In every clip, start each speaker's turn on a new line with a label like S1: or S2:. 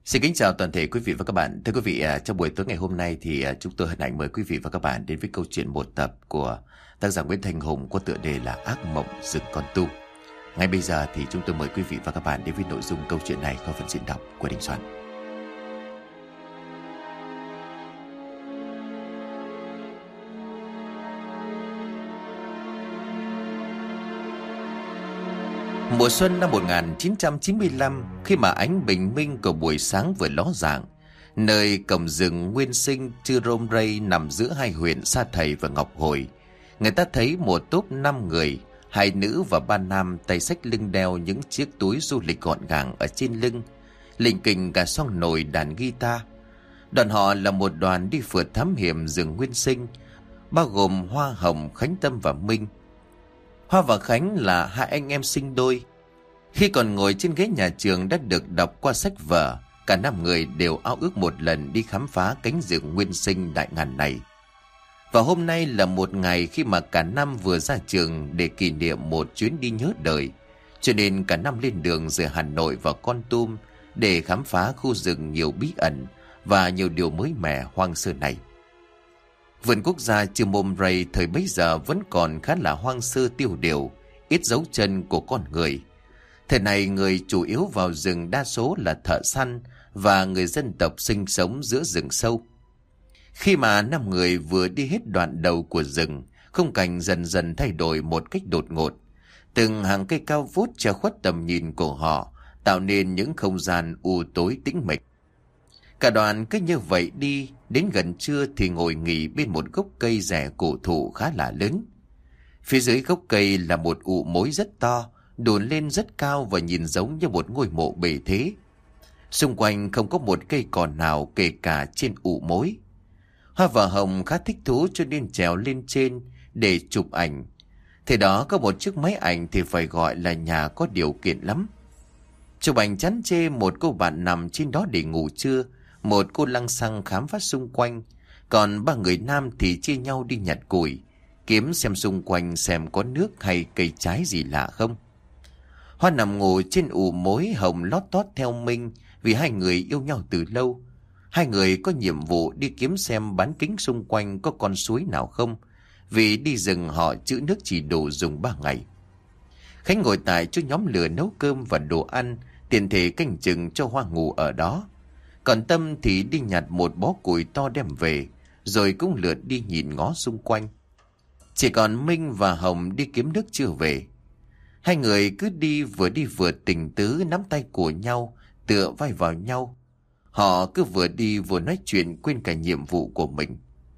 S1: Xin kính chào toàn thể quý vị và các bạn. Thưa quý vị, trong buổi tối ngày hôm nay thì chúng tôi hân hạnh mời quý vị và các bạn đến với câu chuyện một tập của tác giả Nguyễn Thanh Hùng có tựa đề là Ác Mộng Rừng Con Tu. Ngay bây giờ thì chúng tôi mời quý vị và các bạn đến với nội dung câu chuyện này qua phần diễn đọc của Đình Soạn. Mùa xuân năm 1995, khi mà ánh bình minh của buổi sáng vừa ló dạng, nơi cổng rừng Nguyên Sinh Chư Rôm Rây nằm giữa hai huyện Sa Thầy và Ngọc Hồi, người ta thấy một tốp 5 người, 2 nữ và 3 nam tay xách lưng đeo những chiếc túi du lịch gọn gàng ở trên lưng, lình kình cả xoong nồi đàn guitar. Đoàn họ là một đoàn đi phượt thám hiểm rừng Nguyên Sinh, bao gồm Hoa, Hồng, Khánh Tâm và Minh. Hoa và Khánh là hai anh em sinh đôi. Khi còn ngồi trên ghế nhà trường đã được đọc qua sách vở, cả 5 người đều ao ước một lần đi khám phá cánh rừng Nguyên Sinh đại ngàn này. Và hôm nay là một ngày khi mà cả năm vừa ra trường để kỷ niệm một chuyến đi nhớ đời, cho nên cả năm lên đường rời Hà Nội và Kon Tum để khám phá khu rừng nhiều bí ẩn và nhiều điều mới mẻ hoang sơ này. Vườn quốc gia Chư Môm Rây thời bấy giờ vẫn còn khá là hoang sơ tiêu điều, ít dấu chân của con người. Thời này người chủ yếu vào rừng đa số là thợ săn và người dân tộc sinh sống giữa rừng sâu. Khi mà 5 người vừa đi hết đoạn đầu của rừng, khung cảnh dần dần thay đổi một cách đột ngột. Từng hàng cây cao vút che khuất tầm nhìn của họ, tạo nên những không gian u tối tĩnh mịch. Cả đoàn cứ như vậy đi, đến gần trưa thì ngồi nghỉ bên một gốc cây rẻ cổ thụ khá là lớn. Phía dưới gốc cây là một ụ mối rất to, đồn lên rất cao và nhìn giống như một ngôi mộ bề thế. Xung quanh không có một cây cỏ nào kể cả trên ụ mối. Hoa và Hồng khá thích thú cho nên trèo lên trên để chụp ảnh. Thế đó có một chiếc máy ảnh thì phải gọi là nhà có điều kiện lắm. Chụp ảnh chán chê một cô bạn nằm trên đó để ngủ trưa, một cô lăng xăng khám phá xung quanh, còn 3 người nam thì chia nhau đi nhặt củi, kiếm xem xung quanh xem có nước hay cây trái gì lạ không. Hoa nằm ngủ trên ụ mối, Hồng lót tót theo Minh vì hai người yêu nhau từ lâu. Hai người có nhiệm vụ đi kiếm xem bán kính xung quanh có con suối nào không, vì đi rừng họ trữ nước chỉ đủ dùng 3 ngày. Khánh ngồi tại chỗ nhóm lửa nấu cơm và đồ ăn, tiền thể canh chừng cho Hoa ngủ ở đó. Còn Tâm thì đi nhặt một bó củi to đem về, rồi cũng lượt đi nhìn ngó xung quanh. Chỉ còn Minh và Hồng đi kiếm nước chưa về. Hai người cứ đi vừa tình tứ nắm tay của nhau, tựa vai vào nhau. Họ cứ vừa đi vừa nói chuyện quên cả nhiệm vụ của mình.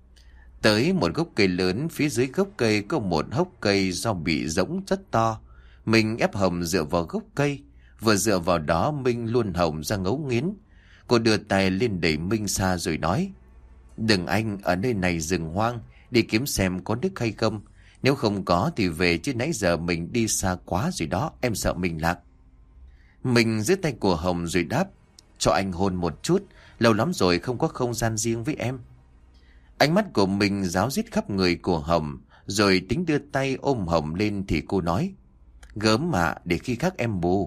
S1: Tới một gốc cây lớn, phía dưới gốc cây có một hốc cây do bị rỗng rất to. Mình ép Hồng dựa vào gốc cây, vừa dựa vào đó Minh luôn Hồng ra ngấu nghiến. Cô đưa tay lên đẩy Minh xa rồi nói: "Đừng anh, ở nơi này rừng hoang, đi kiếm xem có nước hay không. Nếu không có thì về, chứ nãy giờ mình đi xa quá rồi đó, em sợ mình lạc." Mình giữ tay của Hồng rồi đáp: "Cho anh hôn một chút, lâu lắm rồi không có không gian riêng với em." Ánh mắt của mình ráo riết khắp người của Hồng, rồi tính đưa tay ôm Hồng lên thì cô nói: "Gớm mà, để khi khác em bù."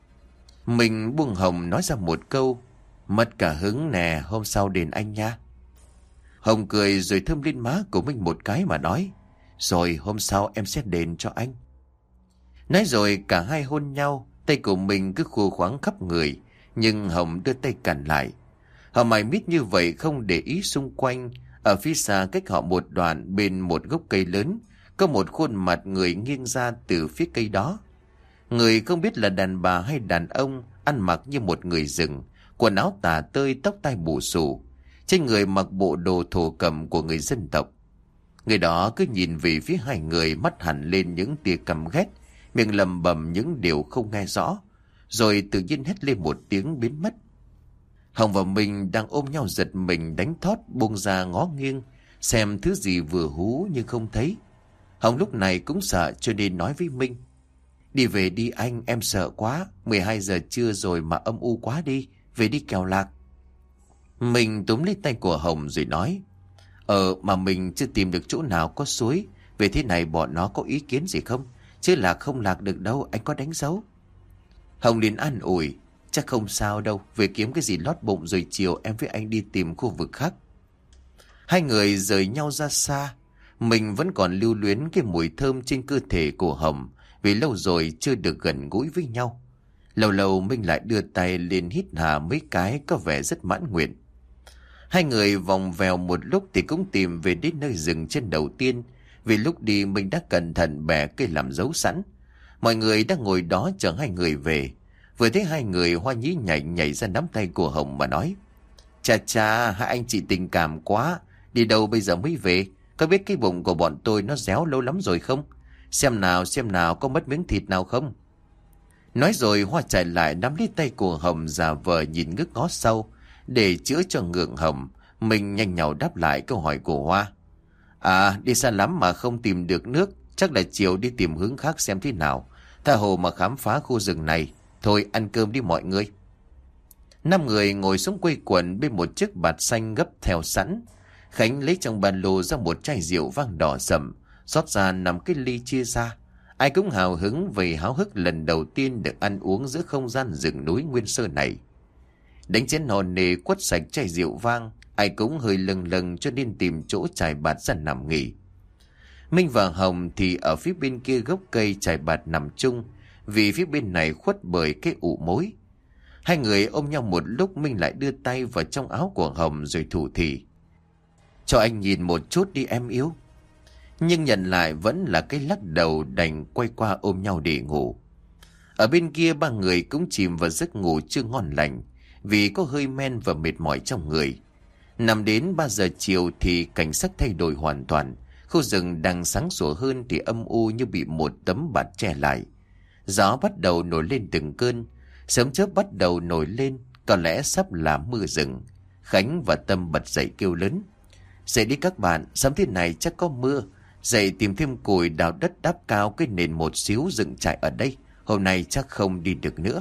S1: Mình buông Hồng nói ra một câu: "Mất cả hứng nè, hôm sau đền anh nha." Hồng cười rồi thơm lên má của mình một cái mà nói: "Rồi hôm sau em sẽ đền cho anh." Nói rồi cả hai hôn nhau, tay của mình cứ khô khoáng khắp người, nhưng Hồng đưa tay cản lại. Họ mải miết như vậy không để ý xung quanh. Ở phía xa cách họ một đoạn, bên một gốc cây lớn, có một khuôn mặt người nghiêng ra từ phía cây đó. Người không biết là đàn bà hay đàn ông, ăn mặc như một người rừng, quần áo tả tơi, tóc tai bù xù, trên người mặc bộ đồ thổ cẩm của người dân tộc. Người đó cứ nhìn về phía hai người, mắt hẳn lên những tia căm ghét, miệng lầm bầm những điều không nghe rõ, rồi tự nhiên hét lên một tiếng biến mất. Hồng và mình đang ôm nhau giật mình đánh thót, buông ra ngó nghiêng xem thứ gì vừa hú nhưng không thấy. Hồng lúc này cũng sợ cho nên nói với Minh: "Đi về đi anh, em sợ quá, 12 giờ trưa rồi mà âm u quá, đi về đi kẻo lạc." Mình túm lấy tay của Hồng rồi nói: Mà mình chưa tìm được chỗ nào có suối, về thế này bọn nó có ý kiến gì không? Chứ lạc không lạc được đâu, anh có đánh dấu." Hồng liền an ủi: Chắc không sao đâu, về kiếm cái gì lót bụng rồi chiều em với anh đi tìm khu vực khác. Hai người rời nhau ra xa. Mình vẫn còn lưu luyến cái mùi thơm trên cơ thể của Hồng, vì lâu rồi chưa được gần gũi với nhau. Lâu lâu Minh lại đưa tay lên hít hà mấy cái, có vẻ rất mãn nguyện. Hai người vòng vèo một lúc thì cũng tìm về đến nơi dừng chân đầu tiên. Vì lúc đi mình đã cẩn thận bẻ cây làm dấu sẵn. Mọi người đang ngồi đó chờ hai người về. Vừa thấy hai người, Hoa nhí nhảy ra nắm tay của Hồng mà nói: Chà chà, hai anh chị tình cảm quá. Đi đâu bây giờ mới về? Có biết cái bụng của bọn tôi nó réo lâu lắm rồi không? Xem nào có mất miếng thịt nào không? Nói rồi Hoa chạy lại nắm lấy tay của Hồng, giả vờ nhìn ngước ngó sau. Để chữa cho ngượng Hồng, mình nhanh nhảu đáp lại câu hỏi của Hoa. À, đi xa lắm mà không tìm được nước. Chắc là chiều đi tìm hướng khác xem thế nào. Tha hồ mà khám phá khu rừng này. Thôi ăn cơm đi mọi người. 5 người ngồi xuống quây quần bên một chiếc bạt xanh gấp theo sẵn. Khánh lấy trong ba lô ra một chai rượu vang đỏ sậm, rót ra 5 cái ly chia ra. Ai cũng hào hứng vì háo hức lần đầu tiên được ăn uống giữa không gian rừng núi nguyên sơ này. Đánh chén hòn nề quất sạch chai rượu vang, ai cũng hơi lâng lâng cho nên tìm chỗ trải bạt ra nằm nghỉ. Minh và Hồng thì ở phía bên kia gốc cây trải bạt nằm chung, vì phía bên này khuất bởi cái ụ mối. Hai người ôm nhau một lúc, Minh lại đưa tay vào trong áo của Hồng rồi thủ thỉ: Cho anh nhìn một chút đi em yêu. Nhưng nhận lại vẫn là cái lắc đầu, đành quay qua ôm nhau để ngủ. Ở bên kia ba người cũng chìm vào giấc ngủ chưa ngon lành, vì có hơi men và mệt mỏi trong người. Nằm đến 3 giờ chiều thì cảnh sắc thay đổi hoàn toàn. Khu rừng đang sáng sủa hơn thì âm u như bị một tấm bạt che lại. Gió bắt đầu nổi lên từng cơn, sớm chớp bắt đầu nổi lên, có lẽ sắp là mưa rừng. Khánh và Tâm bật dậy kêu lớn: Dậy đi các bạn, sớm thế này chắc có mưa. Dậy tìm thêm củi đào đất đắp cao cái nền một xíu dựng trại ở đây. Hôm nay chắc không đi được nữa.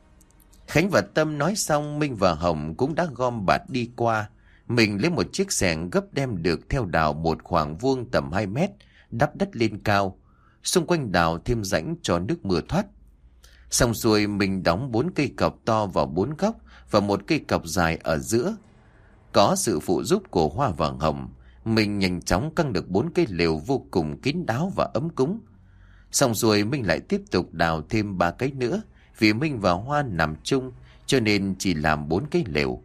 S1: Khánh và Tâm nói xong, Minh và Hồng cũng đã gom bạt đi qua. Mình lấy một chiếc xẻng gấp đem được theo đào một khoảng vuông tầm 2 mét, đắp đất lên cao. Xung quanh đào thêm rãnh cho nước mưa thoát. Xong xuôi mình đóng 4 cây cọc to vào 4 góc và một cây cọc dài ở giữa. Có sự phụ giúp của Hoa và Hồng, mình nhanh chóng căng được 4 cây lều vô cùng kín đáo và ấm cúng. Xong rồi Minh lại tiếp tục đào thêm 3 cái nữa, vì Minh và Hoa nằm chung cho nên chỉ làm 4 cái lều.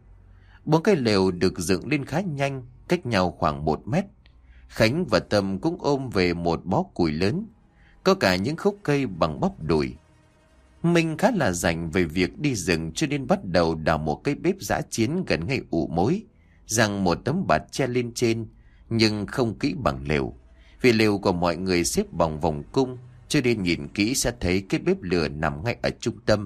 S1: 4 cái lều được dựng lên khá nhanh, cách nhau khoảng 1 mét. Khánh và Tâm cũng ôm về một bó củi lớn, có cả những khúc cây bằng bắp đùi. Minh khá là rảnh về việc đi rừng cho nên bắt đầu đào một cái bếp dã chiến gần ngay ụ mối, giăng một tấm bạt che lên trên, nhưng không kỹ bằng lều. Vì lều của mọi người xếp bằng vòng cung, cho nên nhìn kỹ sẽ thấy cái bếp lửa nằm ngay ở trung tâm.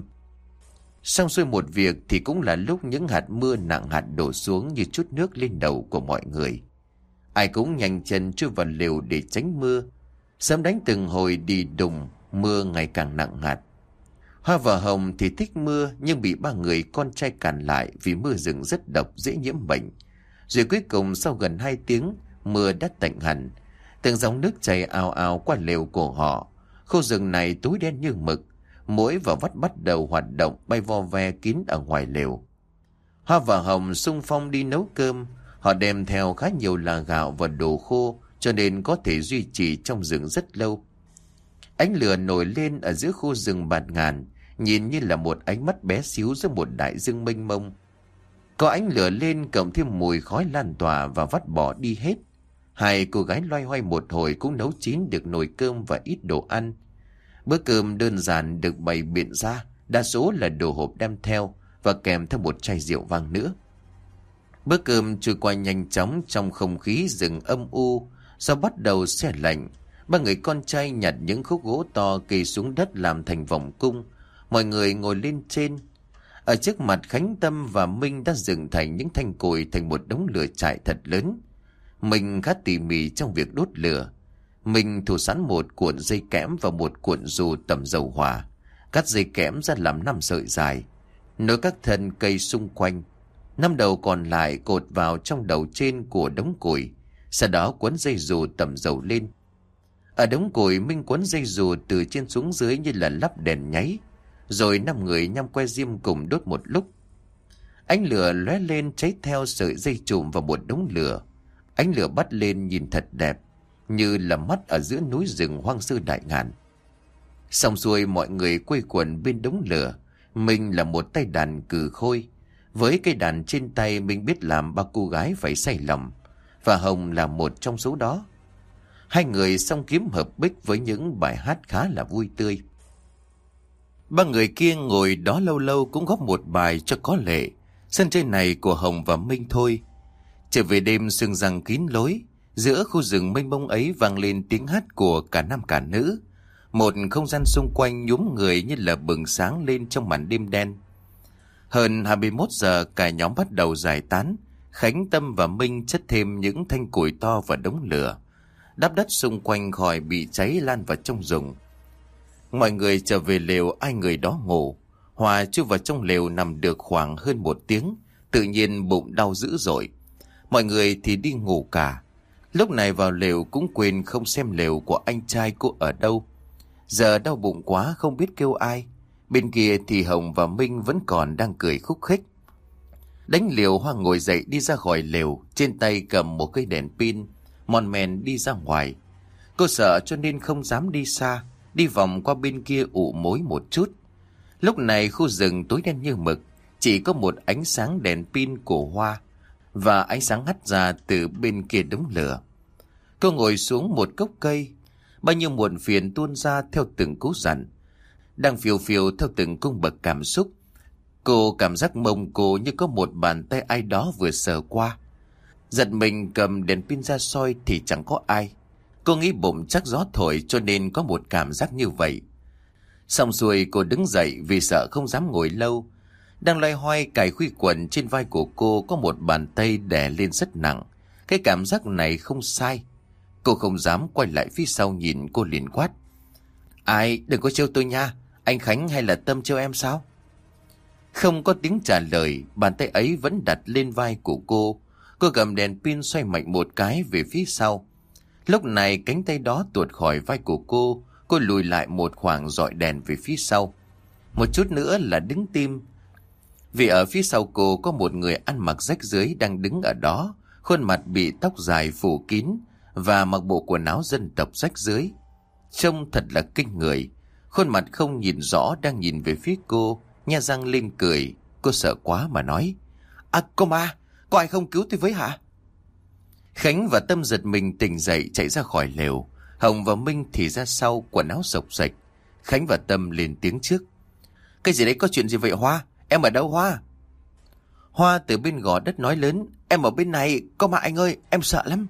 S1: Xong xuôi một việc thì cũng là lúc những hạt mưa nặng hạt đổ xuống như chút nước lên đầu của mọi người. Ai cũng nhanh chân chui vào lều để tránh mưa. Sớm đánh từng hồi đi đùng, mưa ngày càng nặng hạt. Hoa và Hồng thì thích mưa nhưng bị ba người con trai cản lại vì mưa rừng rất độc, dễ nhiễm bệnh. Rồi cuối cùng sau gần 2 tiếng, mưa đã tạnh hẳn. Từng dòng nước chảy ào ào qua lều của họ. Khu rừng này tối đen như mực. Muỗi và vắt bắt đầu hoạt động, bay vo ve kín ở ngoài lều. Hoa và Hồng xung phong đi nấu cơm. Họ đem theo khá nhiều là gạo và đồ khô, cho nên có thể duy trì trong rừng rất lâu. Ánh lửa nổi lên ở giữa khu rừng bạt ngàn, nhìn như là một ánh mắt bé xíu giữa một đại dương mênh mông. Có ánh lửa lên cộng thêm mùi khói lan tỏa và vắt bỏ đi hết. Hai cô gái loay hoay một hồi cũng nấu chín được nồi cơm và ít đồ ăn. Bữa cơm đơn giản được bày biện ra, đa số là đồ hộp đem theo và kèm theo một chai rượu vang nữa. Bữa cơm trôi qua nhanh chóng trong không khí rừng âm u. Do bắt đầu se lạnh, ba người con trai nhặt những khúc gỗ to kê xuống đất làm thành vòng cung. Mọi người ngồi lên trên. Ở trước mặt Khánh, Tâm và Minh đã dựng thành những thanh củi thành một đống lửa trại thật lớn. Mình khá tỉ mỉ trong việc đốt lửa. Mình thủ sẵn một cuộn dây kẽm và một cuộn dù tẩm dầu hỏa, cắt dây kẽm ra làm 5 sợi dài, nối các thân cây xung quanh. 5 đầu còn lại cột vào trong đầu trên của đống củi, sau đó quấn dây dù tẩm dầu lên. Ở đống củi Minh quấn dây dù từ trên xuống dưới như là lắp đèn nháy. rồi 5 người nhăm que diêm cùng đốt một lúc. Ánh lửa lóe lên cháy theo sợi dây chùm vào một đống lửa. Ánh lửa bắt lên nhìn thật đẹp, như là mắt ở giữa núi rừng hoang sơ đại ngàn. Xong xuôi mọi người quây quần bên đống lửa. Mình là một tay đàn cừ khôi. Với cây đàn trên tay mình biết làm ba cô gái phải say lòng. Và Hồng là một trong số đó. Hai người song kiếm hợp bích với những bài hát khá là vui tươi. Ba người kia ngồi đó lâu lâu cũng góp một bài cho có lệ. Sân chơi này của Hồng và Minh thôi. Trở về đêm sương răng kín lối. Giữa khu rừng mênh mông ấy vang lên tiếng hát của cả nam cả nữ. Một không gian xung quanh nhúm người như là bừng sáng lên trong màn đêm đen. Hơn 21 giờ cả nhóm bắt đầu giải tán. Khánh, Tâm và Minh chất thêm những thanh củi to vào đống lửa. Đắp đất xung quanh khỏi bị cháy lan vào trong rừng. Mọi người trở về lều ai người đó ngủ. Hòa chui vào trong lều nằm được khoảng hơn 1 tiếng. Tự nhiên bụng đau dữ dội. Mọi người thì đi ngủ cả. Lúc này vào lều cũng quên không xem lều của anh trai cô ở đâu. Giờ đau bụng quá không biết kêu ai. Bên kia thì Hồng và Minh vẫn còn đang cười khúc khích. Đánh liều Hoa ngồi dậy đi ra khỏi lều. Trên tay cầm một cây đèn pin. Mòn mèn đi ra ngoài. Cô sợ cho nên không dám đi xa. Đi vòng qua bên kia ụ mối một chút. Lúc này khu rừng tối đen như mực. Chỉ có một ánh sáng đèn pin của Hoa. Và ánh sáng hắt ra từ bên kia đống lửa. Cô ngồi xuống một gốc cây. Bao nhiêu muộn phiền tuôn ra theo từng cú dặn. Đang phiêu phiêu theo từng cung bậc cảm xúc. Cô cảm giác mông cô như có một bàn tay ai đó vừa sờ qua. Giật mình cầm đèn pin ra soi thì chẳng có ai. Cô nghĩ bụng chắc gió thổi cho nên có một cảm giác như vậy. Xong xuôi cô đứng dậy vì sợ không dám ngồi lâu. Đang loay hoay cài khuy quần trên vai của cô có một bàn tay đè lên rất nặng. Cái cảm giác này không sai. Cô không dám quay lại phía sau nhìn, cô liền quát. Ai, đừng có trêu tôi nha. Anh Khánh hay là Tâm trêu em sao? Không có tiếng trả lời. Bàn tay ấy vẫn đặt lên vai của cô. Cô cầm đèn pin xoay mạnh một cái về phía sau. Lúc này cánh tay đó tuột khỏi vai của cô. Cô lùi lại một khoảng dọi đèn về phía sau. Một chút nữa là đứng tim. Vì ở phía sau cô có một người ăn mặc rách rưới đang đứng ở đó. Khuôn mặt bị tóc dài phủ kín và mặc bộ quần áo dân tộc rách rưới. Trông thật là kinh người. Khuôn mặt không nhìn rõ đang nhìn về phía cô, nhe răng lên cười. Cô sợ quá mà nói. À cô ma, có ai không cứu tôi với hả? Khánh và Tâm giật mình tỉnh dậy chạy ra khỏi lều. Hồng và Minh thì ra sau quần áo sộc sạch. Khánh và Tâm lên tiếng trước. Cái gì đấy, có chuyện gì vậy Hoa? Em ở đâu Hoa? Hoa từ bên gò đất nói lớn. Em ở bên này, có mà anh ơi, em sợ lắm.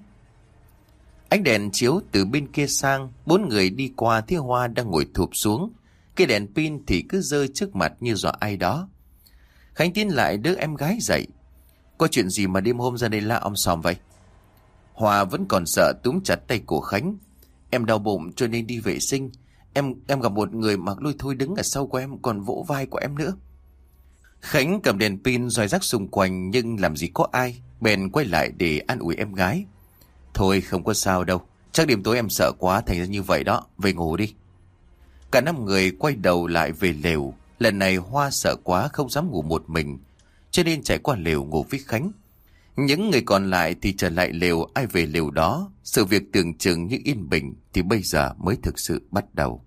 S1: Ánh đèn chiếu từ bên kia sang. 4 người đi qua thấy Hoa đang ngồi thụp xuống. Cái đèn pin thì cứ rơi trước mặt như dọa ai đó. Khánh tiến lại đỡ em gái dậy. Có chuyện gì mà đêm hôm ra đây la om sòm vậy? Hoa vẫn còn sợ túm chặt tay của Khánh. Em đau bụng cho nên đi vệ sinh. Em gặp một người mặc lôi thôi đứng ở sau của em, còn vỗ vai của em nữa. Khánh cầm đèn pin roi rắc xung quanh nhưng làm gì có ai. Bèn quay lại để an ủi em gái. Thôi không có sao đâu. Chắc đêm tối em sợ quá thành ra như vậy đó. Về ngủ đi. Cả 5 người quay đầu lại về lều. Lần này Hoa sợ quá không dám ngủ một mình, cho nên chạy qua lều ngủ với Khánh. Những người còn lại thì trở lại lều, ai về lều đó. Sự việc tưởng chừng như yên bình thì bây giờ mới thực sự bắt đầu.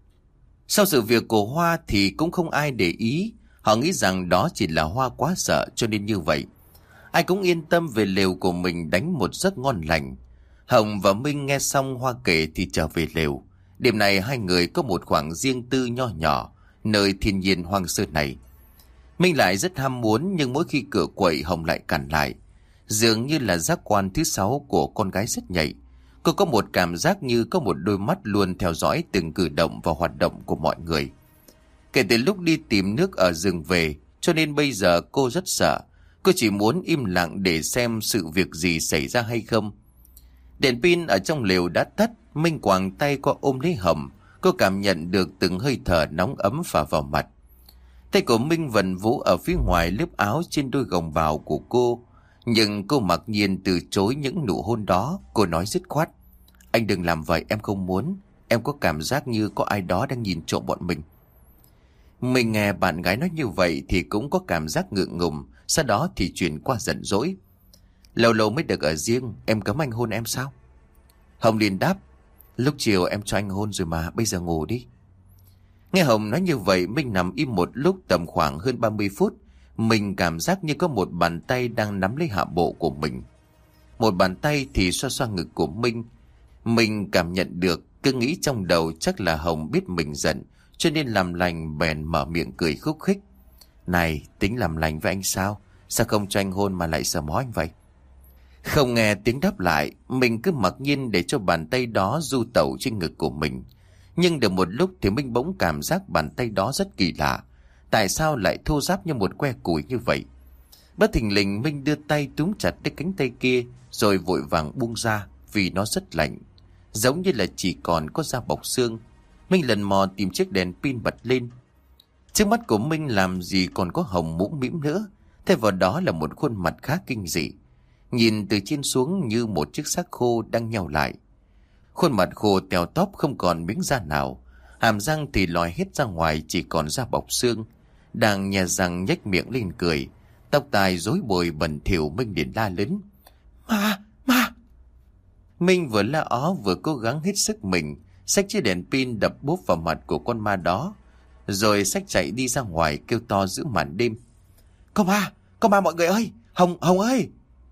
S1: Sau sự việc của Hoa thì cũng không ai để ý. Họ nghĩ rằng đó chỉ là Hoa quá sợ cho nên như vậy. Ai cũng yên tâm về lều của mình đánh một giấc ngon lành. Hồng và Minh nghe xong Hoa kể thì trở về lều. Đêm này hai người có một khoảng riêng tư nho nhỏ nơi thiên nhiên hoang sơ này. Minh lại rất ham muốn nhưng mỗi khi cửa quậy Hồng lại cản lại. Dường như là giác quan thứ 6 của con gái rất nhạy. Cô có một cảm giác như có một đôi mắt luôn theo dõi từng cử động và hoạt động của mọi người. Kể từ lúc đi tìm nước ở rừng về, cho nên bây giờ cô rất sợ. Cô chỉ muốn im lặng để xem sự việc gì xảy ra hay không. Đèn pin ở trong lều đã tắt. Minh quàng tay qua ôm lấy Hồng. Cô cảm nhận được từng hơi thở nóng ấm phả vào mặt. Tay của Minh vần vũ ở phía ngoài lớp áo trên đôi gồng bào của cô. Nhưng cô mặc nhiên từ chối những nụ hôn đó. Cô nói dứt khoát. Anh đừng làm vậy, em không muốn. Em có cảm giác như có ai đó đang nhìn trộm bọn mình. Mình nghe bạn gái nói như vậy thì cũng có cảm giác ngượng ngùng, sau đó thì chuyển qua giận dỗi. Lâu lâu mới được ở riêng, em cấm anh hôn em sao? Hồng liền đáp, lúc chiều em cho anh hôn rồi mà, bây giờ ngủ đi. Nghe Hồng nói như vậy, Minh nằm im một lúc tầm khoảng hơn 30 phút. Mình cảm giác như có một bàn tay đang nắm lấy hạ bộ của mình. Một bàn tay thì xoa xoa ngực của Minh. Mình cảm nhận được, cứ nghĩ trong đầu chắc là Hồng biết mình giận, cho nên làm lành bèn mở miệng cười khúc khích. Này, tính làm lành với anh sao? Sao không cho anh hôn mà lại sờ mó anh vậy? Không nghe tiếng đáp lại, mình cứ mặc nhiên để cho bàn tay đó du tẩu trên ngực của mình. Nhưng được một lúc thì Minh bỗng cảm giác bàn tay đó rất kỳ lạ. Tại sao lại thô ráp như một que củi như vậy? Bất thình lình Minh đưa tay túm chặt cái cánh tay kia, rồi vội vàng buông ra vì nó rất lạnh, giống như là chỉ còn có da bọc xương. Minh lần mò tìm chiếc đèn pin bật lên. Trước mắt của Minh làm gì còn có Hồng mũm mĩm nữa, thay vào đó là một khuôn mặt khá kinh dị, nhìn từ trên xuống như một chiếc xác khô đang nheo lại. Khuôn mặt khô teo tóp không còn miếng da nào, hàm răng thì lòi hết ra ngoài chỉ còn da bọc xương. Đang nhè răng nhếch miệng lên cười, tóc tai rối bời bẩn thỉu. Minh liền la lớn, ma. Minh vừa la ó vừa cố gắng hết sức mình xách chiếc đèn pin đập bốp vào mặt của con ma đó, rồi xách chạy đi ra ngoài kêu to giữa màn đêm. Có ma mọi người ơi, Hồng ơi.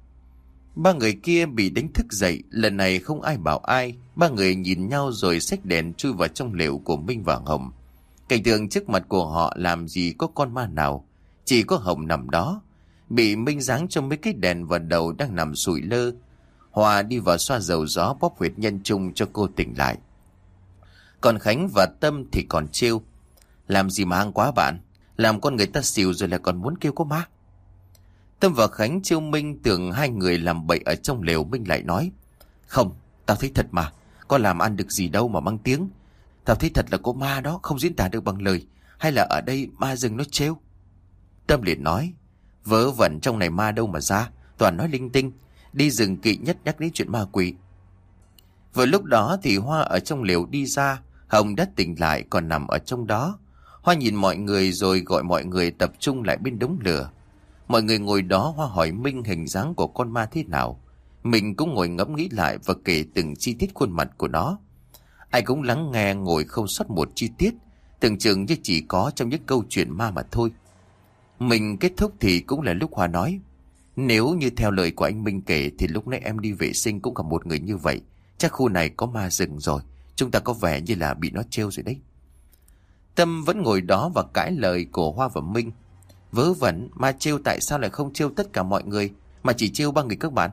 S1: Ba người kia bị đánh thức dậy, lần này không ai bảo ai. Ba người nhìn nhau rồi xách đèn chui vào trong lều của Minh và Hồng. Cảnh tượng trước mặt của họ làm gì có con ma nào, chỉ có Hồng nằm đó, bị Minh giáng cho mấy cái đèn vào đầu đang nằm sụi lơ. Hòa đi vào xoa dầu gió bóp huyệt nhân trung cho cô tỉnh lại. Còn Khánh và Tâm thì còn trêu, làm gì mà hăng quá bạn, làm con người ta xỉu rồi lại còn muốn kêu có ma. Tâm và Khánh trêu Minh tưởng hai người làm bậy ở trong lều. Minh lại nói, không, tao thấy thật mà, có làm ăn được gì đâu mà mang tiếng. Tao thấy thật là có ma đó, không diễn tả được bằng lời, hay là ở đây ma rừng nó trêu. Tâm liền nói, vớ vẩn, trong này ma đâu mà ra, toàn nói linh tinh, đi rừng kỵ nhất nhắc đến chuyện ma quỷ. Vừa lúc đó thì Hoa ở trong lều đi ra. Hồng đã tỉnh lại còn nằm ở trong đó. Hoa nhìn mọi người rồi gọi mọi người tập trung lại bên đống lửa. Mọi người ngồi đó, Hoa hỏi Minh hình dáng của con ma thế nào. Mình cũng ngồi ngẫm nghĩ lại và kể từng chi tiết khuôn mặt của nó. Ai cũng lắng nghe ngồi không sót một chi tiết, tưởng chừng như chỉ có trong những câu chuyện ma mà thôi. Mình kết thúc thì cũng là lúc Hoa nói, nếu như theo lời của anh Minh kể thì lúc nãy em đi vệ sinh cũng gặp một người như vậy. Chắc khu này có ma rừng rồi, chúng ta có vẻ như là bị nó trêu rồi đấy. Tâm vẫn ngồi đó và cãi lời của Hoa và Minh. Vớ vẩn, ma trêu tại sao lại không trêu tất cả mọi người, mà chỉ trêu ba người các bạn?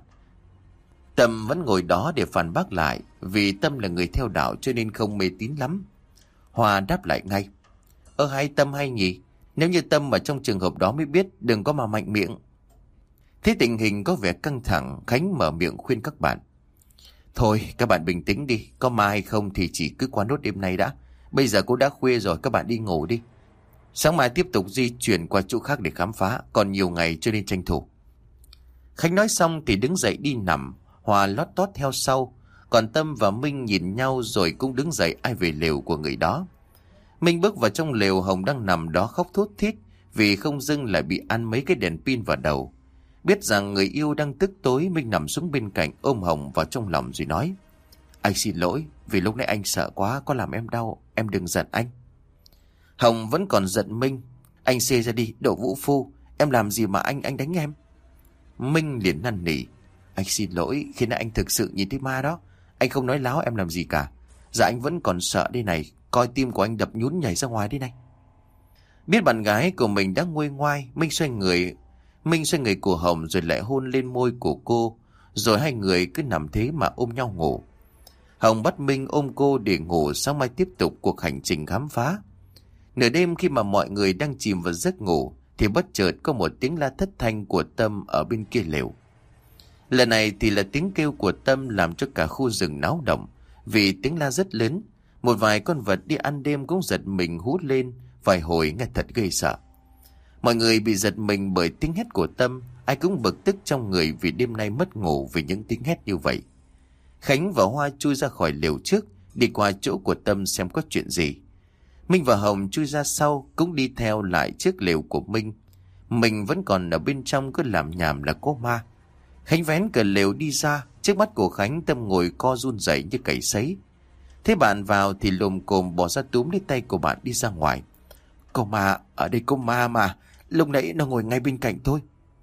S1: Tâm vẫn ngồi đó để phản bác lại, vì Tâm là người theo đạo cho nên không mê tín lắm. Hoa đáp lại ngay, hay Tâm hay nhỉ, nếu như Tâm ở trong trường hợp đó mới biết, đừng có mà mạnh miệng. Thế tình hình có vẻ căng thẳng, Khánh mở miệng khuyên các bạn, thôi các bạn bình tĩnh đi, có ma hay không thì chỉ cứ qua nốt đêm nay đã. Bây giờ cũng đã khuya rồi, các bạn đi ngủ đi. Sáng mai tiếp tục di chuyển qua chỗ khác để khám phá, còn nhiều ngày cho nên tranh thủ. Khánh nói xong thì đứng dậy đi nằm, Hòa lót tót theo sau. Còn Tâm và Minh nhìn nhau rồi cũng đứng dậy ai về lều của người đó. Minh bước vào trong lều, Hồng đang nằm đó khóc thút thít vì không dưng lại bị ăn mấy cái đèn pin vào đầu. Biết rằng người yêu đang tức tối, Minh nằm xuống bên cạnh ôm Hồng vào trong lòng rồi nói, anh xin lỗi vì lúc nãy anh sợ quá, có làm em đau, em đừng giận anh. Hồng vẫn còn giận Minh, anh xê ra đi, đồ vũ phu, em làm gì mà anh đánh em. Minh liền năn nỉ, anh xin lỗi, khi nãy anh thực sự nhìn thấy ma đó, anh không nói láo em làm gì cả. Dạ anh vẫn còn sợ đây này, coi tim của anh đập nhún nhảy ra ngoài đây này. Biết bạn gái của mình đã nguôi ngoai, Minh xoay người của Hồng rồi lại hôn lên môi của cô, rồi hai người cứ nằm thế mà ôm nhau ngủ. Hồng bắt Minh ôm cô để ngủ, sáng mai tiếp tục cuộc hành trình khám phá. Nửa đêm khi mà mọi người đang chìm vào giấc ngủ thì bất chợt có một tiếng la thất thanh của Tâm ở bên kia lều. Lần này thì là tiếng kêu của Tâm làm cho cả khu rừng náo động, vì tiếng la rất lớn. Một vài con vật đi ăn đêm cũng giật mình hút lên vài hồi, nghe thật ghê sợ. Mọi người bị giật mình bởi tiếng hét của Tâm, ai cũng bực tức trong người vì đêm nay mất ngủ vì những tiếng hét như vậy. Khánh và Hoa chui ra khỏi lều trước, đi qua chỗ của Tâm xem có chuyện gì. Minh và Hồng chui ra sau cũng đi theo lại chiếc lều của Minh. Mình vẫn còn ở bên trong cứ làm nhảm là có ma. Khánh vén cờ lều đi ra, trước mắt của Khánh Tâm ngồi co run rẩy như cầy sấy. Thế bạn vào thì lồm cồm bỏ ra túm lấy tay của bạn đi ra ngoài. Có ma, ở đây có ma mà, lúc nãy nó ngồi ngay bên cạnh tôi.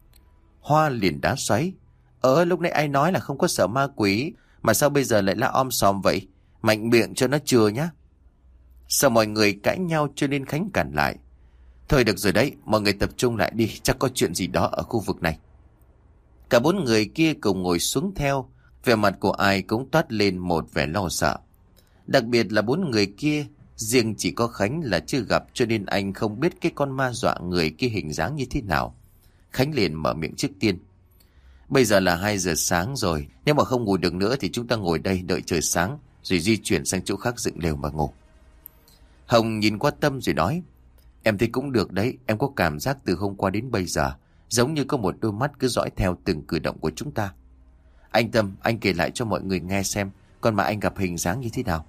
S1: Hoa liền đá xoáy. Lúc nãy ai nói là không có sợ ma quỷ, mà sao bây giờ lại la om sòm vậy? Mạnh miệng cho nó chừa nhá. Sợ mọi người cãi nhau cho nên Khánh cản lại. Thôi được rồi đấy, mọi người tập trung lại đi, chắc có chuyện gì đó ở khu vực này. Cả 4 người kia cùng ngồi xuống theo, vẻ mặt của ai cũng toát lên một vẻ lo sợ. Đặc biệt là 4 người kia, riêng chỉ có Khánh là chưa gặp cho nên anh không biết cái con ma dọa người kia hình dáng như thế nào. Khánh liền mở miệng trước tiên. Bây giờ là 2 giờ sáng rồi, nếu mà không ngủ được nữa thì chúng ta ngồi đây đợi trời sáng, rồi di chuyển sang chỗ khác dựng lều mà ngủ. Hồng nhìn qua Tâm rồi nói, em thấy cũng được đấy, em có cảm giác từ hôm qua đến bây giờ, giống như có một đôi mắt cứ dõi theo từng cử động của chúng ta. Anh Tâm, anh kể lại cho mọi người nghe xem, con mà anh gặp hình dáng như thế nào.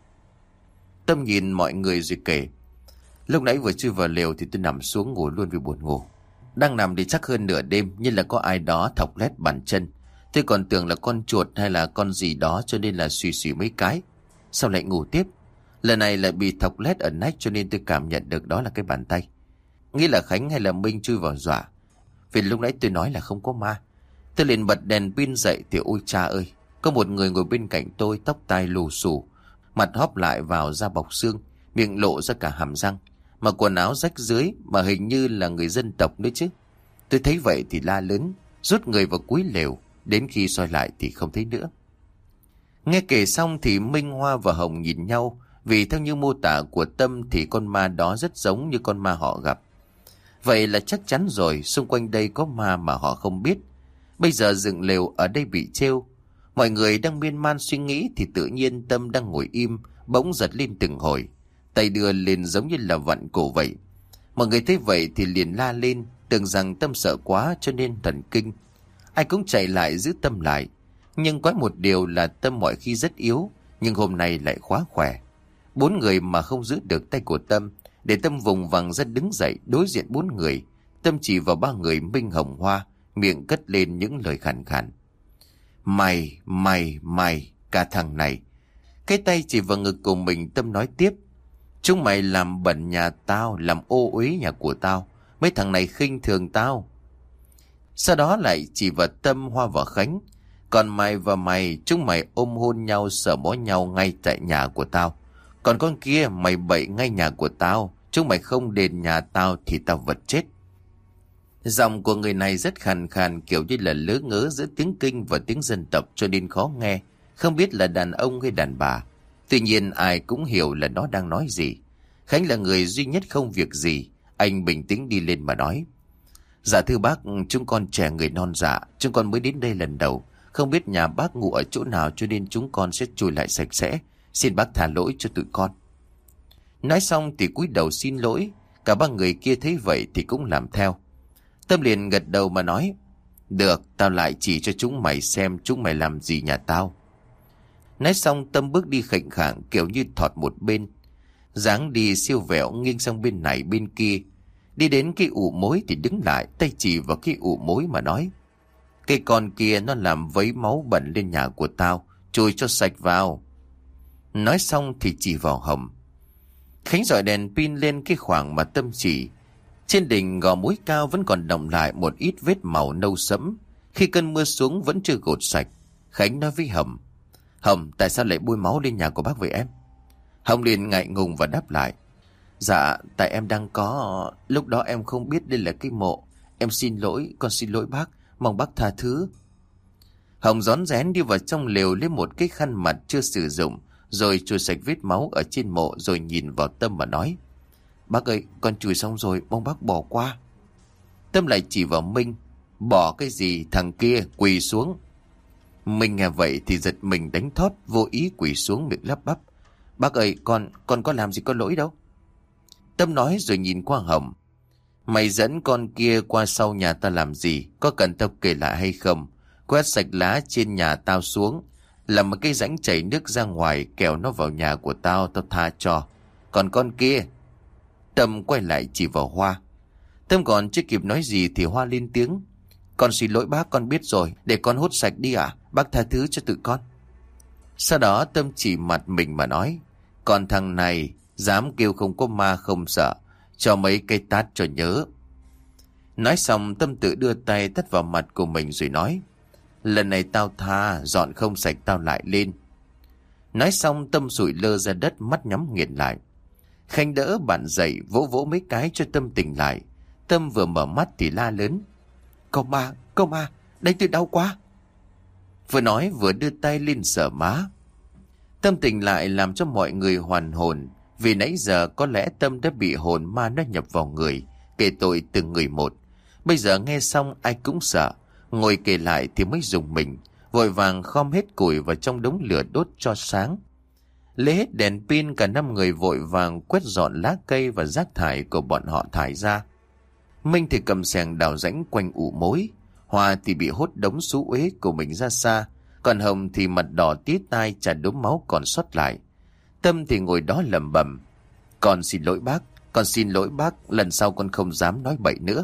S1: Tâm nhìn mọi người rồi kể, lúc nãy vừa chui vào lều thì tôi nằm xuống ngủ luôn vì buồn ngủ. Đang nằm thì chắc hơn nửa đêm, như là có ai đó thọc lét bàn chân. Tôi còn tưởng là con chuột hay là con gì đó cho nên là xùy xùy mấy cái. Sau lại ngủ tiếp. Lần này lại bị thọc lét ở nách cho nên tôi cảm nhận được đó là cái bàn tay. Nghĩ là Khánh hay là Minh chui vào dọa. Vì lúc nãy tôi nói là không có ma. Tôi liền bật đèn pin dậy thì ôi cha ơi, có một người ngồi bên cạnh tôi, tóc tai lù xù, mặt hóp lại vào da bọc xương, miệng lộ ra cả hàm răng, mà quần áo rách rưới, mà hình như là người dân tộc nữa chứ. Tôi thấy vậy thì la lớn, rút người vào cuối lều, đến khi soi lại thì không thấy nữa. Nghe kể xong thì Minh, Hoa và Hồng nhìn nhau, vì theo như mô tả của Tâm thì con ma đó rất giống như con ma họ gặp. Vậy là chắc chắn rồi, xung quanh đây có ma mà họ không biết. Bây giờ dựng lều ở đây bị trêu. Mọi người đang miên man suy nghĩ thì tự nhiên Tâm đang ngồi im, bỗng giật lên từng hồi. Tay đưa lên giống như là vặn cổ vậy. Mọi người thấy vậy thì liền la lên, tưởng rằng Tâm sợ quá cho nên thần kinh. Ai cũng chạy lại giữ Tâm lại. Nhưng có một điều là Tâm mọi khi rất yếu, nhưng hôm nay lại quá khỏe. 4 người mà không giữ được tay của Tâm, để Tâm vùng vằng ra đứng dậy đối diện 4 người. Tâm chỉ vào 3 người Minh, Hồng, Hoa, miệng cất lên những lời khàn khàn. Mày, cả thằng này. Cái tay chỉ vào ngực của mình, Tâm nói tiếp. Chúng mày làm bẩn nhà tao, làm ô uế nhà của tao. Mấy thằng này khinh thường tao. Sau đó lại chỉ vào Tâm, Hoa và Khánh. Còn mày và mày, chúng mày ôm hôn nhau, sờ mó nhau ngay tại nhà của tao. Còn con kia, mày bậy ngay nhà của tao. Chúng mày không đền nhà tao thì tao vật chết. Giọng của người này rất khàn khàn, kiểu như là lớ ngớ giữa tiếng Kinh và tiếng dân tộc cho nên khó nghe, không biết là đàn ông hay đàn bà. Tuy nhiên ai cũng hiểu là nó đang nói gì. Khánh là người duy nhất không việc gì, anh bình tĩnh đi lên mà nói. Dạ thưa bác, chúng con trẻ người non dạ, chúng con mới đến đây lần đầu, không biết nhà bác ngủ ở chỗ nào cho nên chúng con sẽ chui lại sạch sẽ. Xin bác tha lỗi cho tụi con. Nói xong thì cúi đầu xin lỗi. Cả 3 người kia thấy vậy thì cũng làm theo. Tâm liền gật đầu mà nói, được, tao lại chỉ cho chúng mày xem chúng mày làm gì nhà tao. Nói xong Tâm bước đi khệnh khạng, kiểu như thọt một bên, dáng đi siêu vẹo, nghiêng sang bên này bên kia. Đi đến cái ụ mối thì đứng lại, tay chỉ vào cái ụ mối mà nói, cái con kia nó làm vấy máu bẩn lên nhà của tao, chui cho sạch vào. Nói xong thì chỉ vào Hồng. Khánh dọi đèn pin lên cái khoảng mà Tâm chỉ. Trên đỉnh gò mối cao vẫn còn đọng lại một ít vết màu nâu sẫm, khi cơn mưa xuống vẫn chưa gột sạch. Khánh nói với Hồng, Hồng, tại sao lại bôi máu lên nhà của bác vậy em? Hồng liền ngại ngùng và đáp lại, dạ, tại em đang có, lúc đó em không biết đây là cái mộ. Em xin lỗi, con xin lỗi bác, mong bác tha thứ. Hồng rón rén đi vào trong lều lấy một cái khăn mặt chưa sử dụng, rồi chùi sạch vết máu ở trên mộ, rồi nhìn vào Tâm mà nói, bác ơi, con chùi xong rồi, mong bác bỏ qua. Tâm lại chỉ vào Minh, bỏ cái gì, thằng kia quỳ xuống. Minh nghe vậy thì giật mình đánh thót, vô ý quỳ xuống, miệng lắp bắp, bác ơi, con có làm gì có lỗi đâu. Tâm nói rồi nhìn qua Hồng, mày dẫn con kia qua sau nhà ta làm gì, có cần tao kể lại hay không? Quét sạch lá trên nhà tao xuống, làm một cái rãnh chảy nước ra ngoài, kẻo nó vào nhà của tao, tao tha cho. Còn con kia, Tâm quay lại chỉ vào Hoa. Tâm còn chưa kịp nói gì thì Hoa lên tiếng. Con xin lỗi bác, con biết rồi, để con hút sạch đi ạ, bác tha thứ cho tụi con. Sau đó Tâm chỉ mặt mình mà nói, còn thằng này dám kêu không có ma không sợ, cho mấy cây tát cho nhớ. Nói xong Tâm tự đưa tay tát vào mặt của mình rồi nói, lần này tao tha, dọn không sạch tao lại lên. Nói xong Tâm sụi lơ ra đất, mắt nhắm nghiền lại. Khanh đỡ bạn dậy, vỗ vỗ mấy cái cho Tâm tỉnh lại. Tâm vừa mở mắt thì la lớn, Có ma, đánh tôi đau quá. Vừa nói vừa đưa tay lên sờ má. Tâm tỉnh lại làm cho mọi người hoàn hồn, vì nãy giờ có lẽ Tâm đã bị hồn ma nó nhập vào người, kể tội từng người một. Bây giờ nghe xong ai cũng sợ, ngồi kể lại thì mới rùng mình, vội vàng khom hết củi vào trong đống lửa đốt cho sáng. Lấy hết đèn pin, cả 5 người vội vàng quét dọn lá cây và rác thải của bọn họ thải ra. Minh thì cầm xẻng đào rãnh quanh ụ mối, Hoa thì bị hốt đống xú uế của mình ra xa, còn Hồng thì mặt đỏ tía tai chả đốm máu còn sót lại. Tâm thì ngồi đó lẩm bẩm, con xin lỗi bác, lần sau con không dám nói bậy nữa.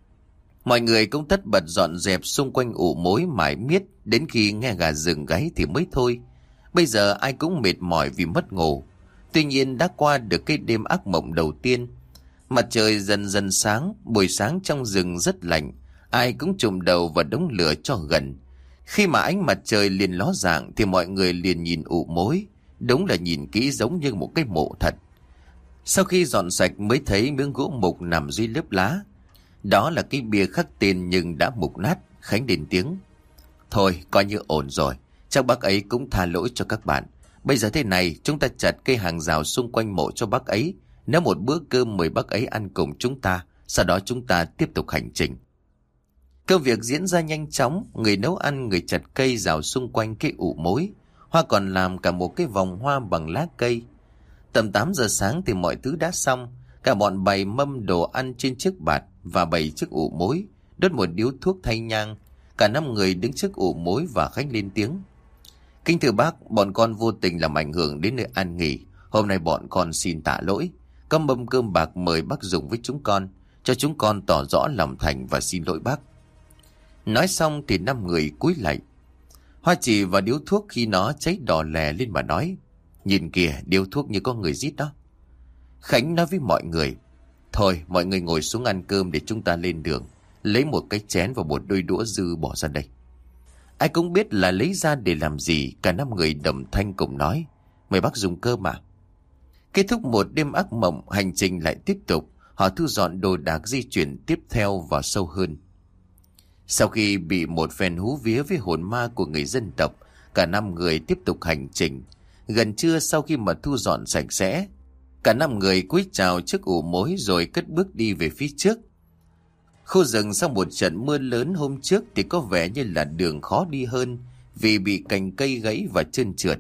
S1: Mọi người cũng tất bật dọn dẹp xung quanh ụ mối mải miết, đến khi nghe gà rừng gáy thì mới thôi. Bây giờ ai cũng mệt mỏi vì mất ngủ. Tuy nhiên đã qua được cái đêm ác mộng đầu tiên. Mặt trời dần dần sáng, buổi sáng trong rừng rất lạnh, ai cũng chùm đầu vào đống lửa cho gần. Khi mà ánh mặt trời liền ló dạng thì mọi người liền nhìn ụ mối, đúng là nhìn kỹ giống như một cái mộ thật. Sau khi dọn sạch mới thấy miếng gỗ mục nằm dưới lớp lá. Đó là cái bia khắc tên nhưng đã mục nát. Khánh lên tiếng, thôi coi như ổn rồi, chắc bác ấy cũng tha lỗi cho các bạn. Bây giờ thế này, chúng ta chặt cây hàng rào xung quanh mộ cho bác ấy, nấu một bữa cơm mời bác ấy ăn cùng chúng ta, sau đó chúng ta tiếp tục hành trình. Công việc diễn ra nhanh chóng, người nấu ăn, người chặt cây rào xung quanh cái ụ mối. Hoa còn làm cả một cái vòng hoa bằng lá cây. Tầm 8 giờ sáng thì mọi thứ đã xong, cả bọn bày mâm đồ ăn trên chiếc bạt và bày chiếc ụ mối, đốt một điếu thuốc thay nhang. Cả 5 người đứng trước ụ mối và Khánh lên tiếng, kính thưa bác, bọn con vô tình làm ảnh hưởng đến nơi an nghỉ. Hôm nay bọn con xin tạ lỗi. Có mâm cơm bạc mời bác dùng với chúng con, cho chúng con tỏ rõ lòng thành và xin lỗi bác. Nói xong thì 5 người cúi lạy. Hoa chỉ vào điếu thuốc khi nó cháy đỏ lè lên mà nói, nhìn kìa, điếu thuốc như có người rít đó. Khánh nói với mọi người, thôi mọi người ngồi xuống ăn cơm để chúng ta lên đường. Lấy một cái chén và một đôi đũa dư bỏ ra đây. Ai cũng biết là lấy ra để làm gì, cả 5 người đồng thanh cùng nói, mời bác dùng cơm à. Kết thúc một đêm ác mộng, hành trình lại tiếp tục. Họ thu dọn đồ đạc di chuyển tiếp theo vào sâu hơn. Sau khi bị một phen hú vía với hồn ma của người dân tộc, cả 5 người tiếp tục hành trình. Gần trưa sau khi mà thu dọn sạch sẽ, cả 5 người cúi chào trước ụ mối rồi cất bước đi về phía trước. Khu rừng sau một trận mưa lớn hôm trước thì có vẻ như là đường khó đi hơn, vì bị cành cây gãy và trơn trượt.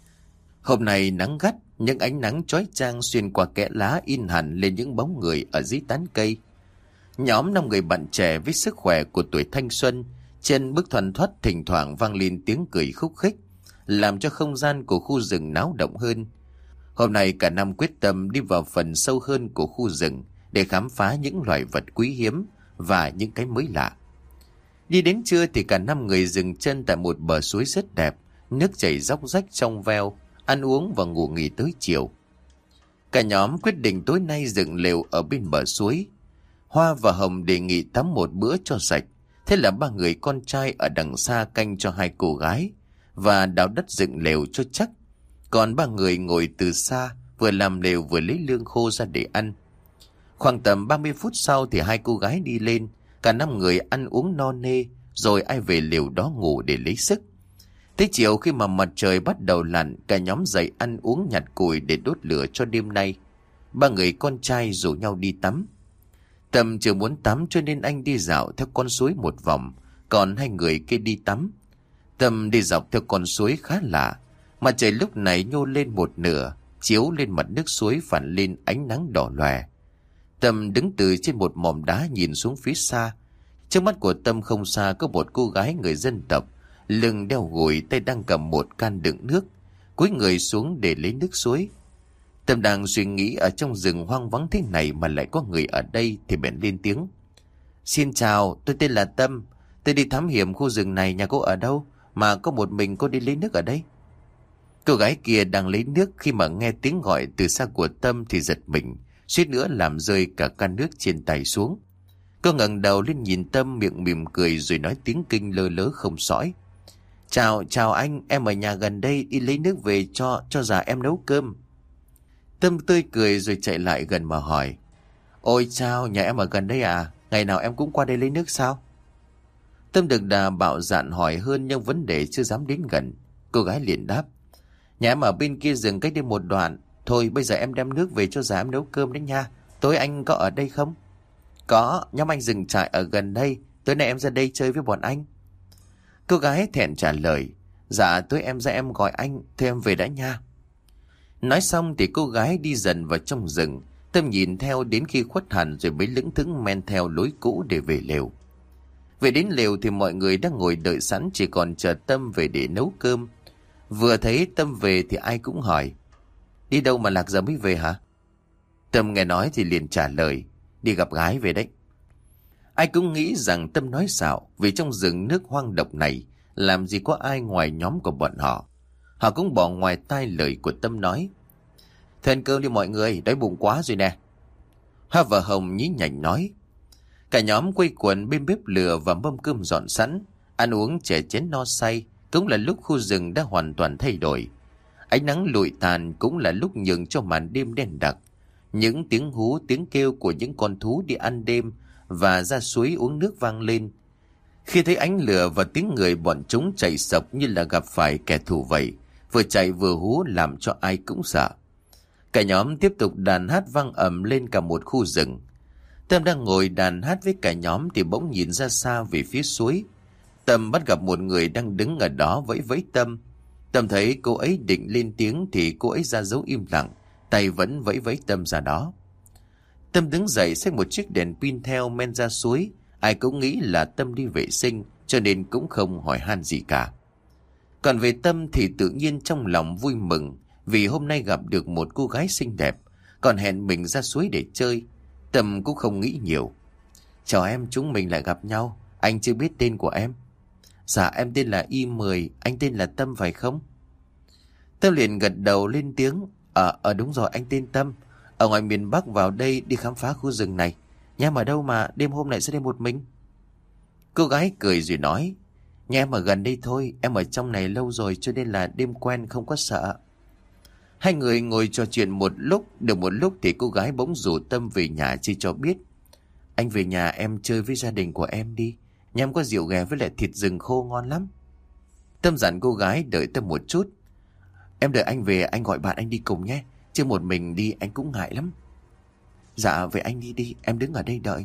S1: Hôm nay nắng gắt, những ánh nắng chói chang xuyên qua kẽ lá in hẳn lên những bóng người ở dưới tán cây. Nhóm 5 người bạn trẻ với sức khỏe của tuổi thanh xuân, trên bước thoăn thoắt thỉnh thoảng vang lên tiếng cười khúc khích, làm cho không gian của khu rừng náo động hơn. Hôm nay cả 5 quyết tâm đi vào phần sâu hơn của khu rừng để khám phá những loài vật quý hiếm và những cái mới lạ. Đi đến trưa thì cả 5 người dừng chân tại một bờ suối rất đẹp, nước chảy róc rách trong veo, ăn uống và ngủ nghỉ tới chiều. Cả nhóm quyết định tối nay dựng lều ở bên bờ suối. Hoa và Hồng đề nghị tắm một bữa cho sạch. Thế là 3 người con trai ở đằng xa canh cho 2 cô gái và đào đất dựng lều cho chắc. Còn 3 người ngồi từ xa, vừa làm lều vừa lấy lương khô ra để ăn. Khoảng tầm 30 phút sau thì 2 cô gái đi lên, cả 5 người ăn uống no nê, rồi ai về lều đó ngủ để lấy sức. Tới chiều khi mà mặt trời bắt đầu lặn, cả nhóm dậy ăn uống nhặt củi để đốt lửa cho đêm nay. 3 người con trai rủ nhau đi tắm. Tâm chưa muốn tắm cho nên anh đi dạo theo con suối một vòng, còn 2 người kia đi tắm. Tâm đi dọc theo con suối khá lạ, mặt trời lúc này nhô lên một nửa, chiếu lên mặt nước suối phản lên ánh nắng đỏ lòe. Tâm đứng từ trên một mỏm đá nhìn xuống phía xa. Trước mắt của Tâm không xa có một cô gái người dân tộc, lưng đeo gùi, tay đang cầm một can đựng nước, cúi người xuống để lấy nước suối. Tâm đang suy nghĩ ở trong rừng hoang vắng thế này mà lại có người ở đây thì bèn lên tiếng. Xin chào, tôi tên là Tâm. Tôi đi thám hiểm khu rừng này, nhà cô ở đâu mà có một mình cô đi lấy nước ở đây? Cô gái kia đang lấy nước, khi mà nghe tiếng gọi từ xa của Tâm thì giật mình, suýt nữa làm rơi cả can nước trên tay xuống. Cô ngẩng đầu lên nhìn Tâm, miệng mỉm cười rồi nói tiếng Kinh lơ lớ không sõi. Chào anh, em ở nhà gần đây, đi lấy nước về cho già em nấu cơm. Tâm tươi cười rồi chạy lại gần mà hỏi. Ôi chao, nhà em ở gần đây à? Ngày nào em cũng qua đây lấy nước sao? Tâm được đà bạo dạn hỏi hơn nhưng vấn đề chưa dám đến gần. Cô gái liền đáp. Nhà em ở bên kia rừng cách đây một đoạn. Thôi bây giờ em đem nước về cho già em nấu cơm đấy nha. Tối anh có ở đây không? Có, nhóm anh dừng trại ở gần đây. Tối nay em ra đây chơi với bọn anh. Cô gái thẹn trả lời. Dạ tối em ra em gọi anh, thôi em về đã nha. Nói xong thì cô gái đi dần vào trong rừng. Tâm nhìn theo đến khi khuất hẳn rồi mới lững thững men theo lối cũ để về lều. Về đến lều thì mọi người đang ngồi đợi sẵn, chỉ còn chờ Tâm về để nấu cơm. Vừa thấy Tâm về thì ai cũng hỏi. Đi đâu mà lạc giờ mới về hả? Tâm nghe nói thì liền trả lời. Đi gặp gái về đấy. Ai cũng nghĩ rằng Tâm nói xạo, vì trong rừng nước hoang độc này làm gì có ai ngoài nhóm của bọn họ. Họ cũng bỏ ngoài tai lời của Tâm nói. Thôi ăn cơm đi mọi người, đói bụng quá rồi nè. Hoa và Hồng nhí nhảnh nói. Cả nhóm quây quần bên bếp lửa và mâm cơm dọn sẵn, ăn uống chè chén no say. Cũng là lúc khu rừng đã hoàn toàn thay đổi. Ánh nắng lụi tàn, cũng là lúc nhường cho màn đêm đen đặc. Những tiếng hú, tiếng kêu của những con thú đi ăn đêm và ra suối uống nước vang lên. Khi thấy ánh lửa và tiếng người, bọn chúng chạy sộc như là gặp phải kẻ thù vậy, vừa chạy vừa hú làm cho ai cũng sợ. Cả nhóm tiếp tục đàn hát vang ầm lên cả một khu rừng. Tâm đang ngồi đàn hát với cả nhóm thì bỗng nhìn ra xa về phía suối. Tâm bắt gặp một người đang đứng ở đó vẫy vẫy Tâm. Tâm thấy cô ấy định lên tiếng thì cô ấy ra dấu im lặng, tay vẫn vẫy vẫy Tâm ra đó. Tâm đứng dậy xách một chiếc đèn pin theo men ra suối. Ai cũng nghĩ là Tâm đi vệ sinh cho nên cũng không hỏi han gì cả. Còn về Tâm thì tự nhiên trong lòng vui mừng vì hôm nay gặp được một cô gái xinh đẹp, còn hẹn mình ra suối để chơi. Tâm cũng không nghĩ nhiều. Chào em, chúng mình lại gặp nhau. Anh chưa biết tên của em. Dạ em tên là Y10, anh tên là Tâm phải không? Tâm liền gật đầu lên tiếng. Đúng rồi, anh tên Tâm. Ở ngoài miền Bắc vào đây đi khám phá khu rừng này. Nhà em ở đâu mà đêm hôm nay sẽ đi một mình? Cô gái cười rồi nói. Nhà em ở gần đây thôi, em ở trong này lâu rồi cho nên là đêm quen không có sợ. Hai người ngồi trò chuyện một lúc, được một lúc thì cô gái bỗng rủ Tâm về nhà chơi cho biết. Anh về nhà em chơi với gia đình của em đi. Nhà em có rượu ghẹ với lại thịt rừng khô ngon lắm. Tâm dặn cô gái đợi Tâm một chút. Em đợi anh về anh gọi bạn anh đi cùng nhé. Chứ một mình đi anh cũng ngại lắm. Dạ vậy anh đi đi, em đứng ở đây đợi.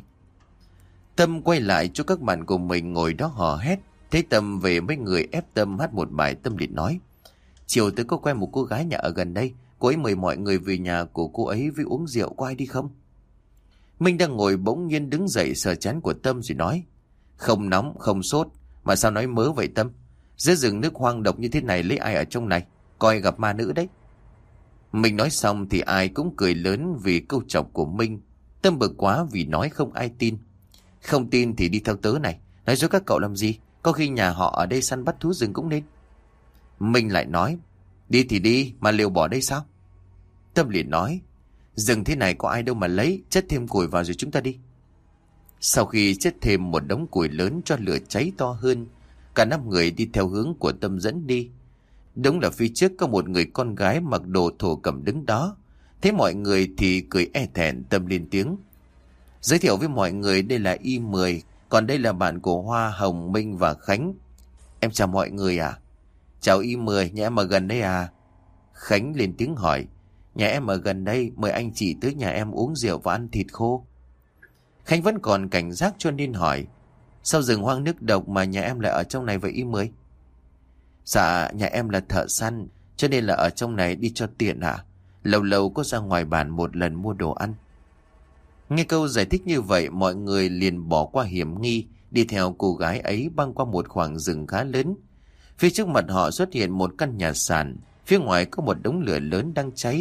S1: Tâm quay lại cho các bạn của mình ngồi đó hò hét. Thấy Tâm về mấy người ép Tâm hát một bài. Tâm liền nói. Chiều tới có quen một cô gái nhà ở gần đây. Cô ấy mời mọi người về nhà của cô ấy với uống rượu, có ai đi không? Minh đang ngồi bỗng nhiên đứng dậy sờ trán của Tâm rồi nói. Không nóng, không sốt. Mà sao nói mớ vậy Tâm? Giữa rừng nước hoang độc như thế này lấy ai ở trong này? Coi gặp ma nữ đấy. Minh nói xong thì ai cũng cười lớn vì câu chọc của Minh. Tâm bực quá vì nói không ai tin. Không tin thì đi theo tớ này. Nói dối các cậu làm gì? Có khi nhà họ ở đây săn bắt thú rừng cũng nên. Minh lại nói. Đi thì đi, mà liều bỏ đây sao? Tâm liền nói. Rừng thế này có ai đâu mà lấy, chất thêm củi vào rồi chúng ta đi. Sau khi chất thêm một đống củi lớn cho lửa cháy to hơn, cả 5 người đi theo hướng của Tâm dẫn đi. Đúng là phía trước có một người con gái mặc đồ thổ cẩm đứng đó. Thấy mọi người thì cười e thẹn. Tâm lên tiếng. Giới thiệu với mọi người đây là Y10, còn đây là bạn của Hoa, Hồng, Minh và Khánh. Em chào mọi người ạ. Chào Y10, nhà em ở gần đây à? Khánh lên tiếng hỏi. Nhà em ở gần đây, mời anh chị tới nhà em uống rượu và ăn thịt khô. Khánh vẫn còn cảnh giác cho nên hỏi. Sao rừng hoang nước độc mà nhà em lại ở trong này vậy Y10? Dạ, nhà em là thợ săn, cho nên là ở trong này đi cho tiện ạ. Lâu lâu có ra ngoài bản một lần mua đồ ăn. Nghe câu giải thích như vậy, mọi người liền bỏ qua hiểm nghi, đi theo cô gái ấy băng qua một khoảng rừng khá lớn. Phía trước mặt họ xuất hiện một căn nhà sàn, phía ngoài có một đống lửa lớn đang cháy.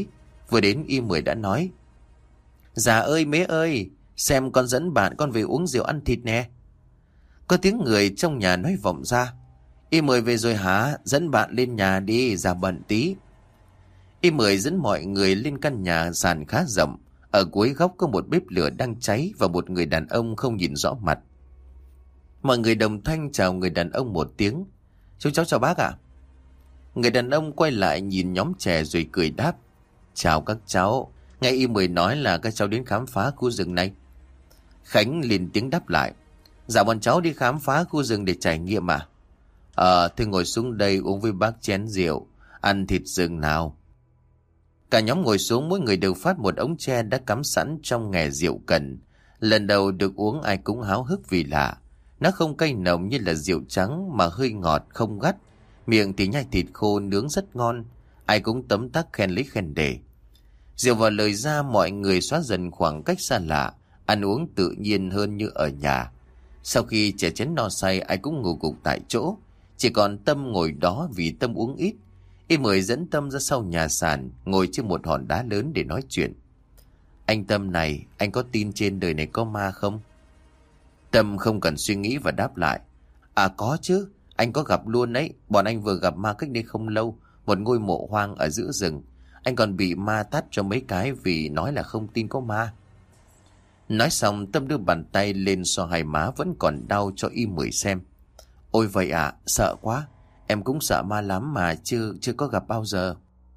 S1: Vừa đến Y10 đã nói: Dạ ơi mế ơi, xem con dẫn bạn con về uống rượu ăn thịt nè. Có tiếng người trong nhà nói vọng ra: Y10 về rồi hả? Dẫn bạn lên nhà đi, ra bận tí. Y10 dẫn mọi người lên căn nhà sàn khá rộng. Ở cuối góc có một bếp lửa đang cháy và một người đàn ông không nhìn rõ mặt. Mọi người đồng thanh chào người đàn ông một tiếng: Chú cháu chào bác ạ. Người đàn ông quay lại nhìn nhóm trẻ rồi cười đáp: Chào các cháu, nghe Y10 nói là các cháu đến khám phá khu rừng này. Khánh lên tiếng đáp lại: Dạ bọn cháu đi khám phá khu rừng để trải nghiệm à? Thì ngồi xuống đây uống với bác chén rượu, ăn thịt rừng nào. Cả nhóm ngồi xuống, mỗi người đều phát một ống tre đã cắm sẵn trong nghè rượu cần. Lần đầu được uống ai cũng háo hức vì lạ. Nó không cay nồng như là rượu trắng mà hơi ngọt không gắt. Miệng thì nhai thịt khô nướng rất ngon. Ai cũng tấm tắc khen lấy khen để. Rượu vào lời ra, mọi người xóa dần khoảng cách xa lạ, ăn uống tự nhiên hơn như ở nhà. Sau khi chè chén no say, ai cũng ngủ gục tại chỗ. Chỉ còn Tâm ngồi đó vì Tâm uống ít. Y10 dẫn Tâm ra sau nhà sàn, ngồi trên một hòn đá lớn để nói chuyện. Anh Tâm này, anh có tin trên đời này có ma không? Tâm không cần suy nghĩ và đáp lại: Có chứ, anh có gặp luôn đấy. Bọn anh vừa gặp ma cách đây không lâu, một ngôi mộ hoang ở giữa rừng. Anh còn bị ma tát cho mấy cái vì nói là không tin có ma. Nói xong, Tâm đưa bàn tay lên xoa hai má vẫn còn đau cho Y10 xem. Ôi vậy à, sợ quá. Em cũng sợ ma lắm mà chưa có gặp bao giờ.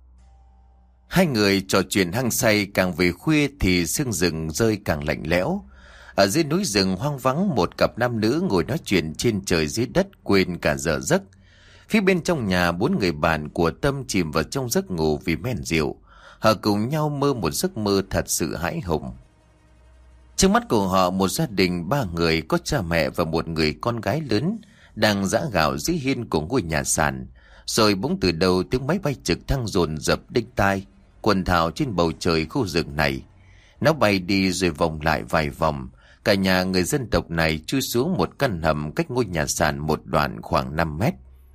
S1: Hai người trò chuyện hăng say, càng về khuya thì sương rừng rơi càng lạnh lẽo. Ở dưới núi rừng hoang vắng, một cặp nam nữ ngồi nói chuyện trên trời dưới đất, quên cả giờ giấc. Phía bên trong nhà, 4 người bạn của Tâm chìm vào trong giấc ngủ vì men rượu. Họ cùng nhau mơ một giấc mơ thật sự hãi hùng. Trước mắt của họ, một gia đình 3 người có cha mẹ và một người con gái lớn đang giã gạo dưới hiên của ngôi nhà sàn. Rồi bỗng từ đầu tiếng máy bay trực thăng dồn dập đinh tai, quần thảo trên bầu trời khu rừng này. Nó bay đi rồi vòng lại vài vòng. Cả nhà người dân tộc này chui xuống một căn hầm cách ngôi nhà sàn một đoạn khoảng 5 mét.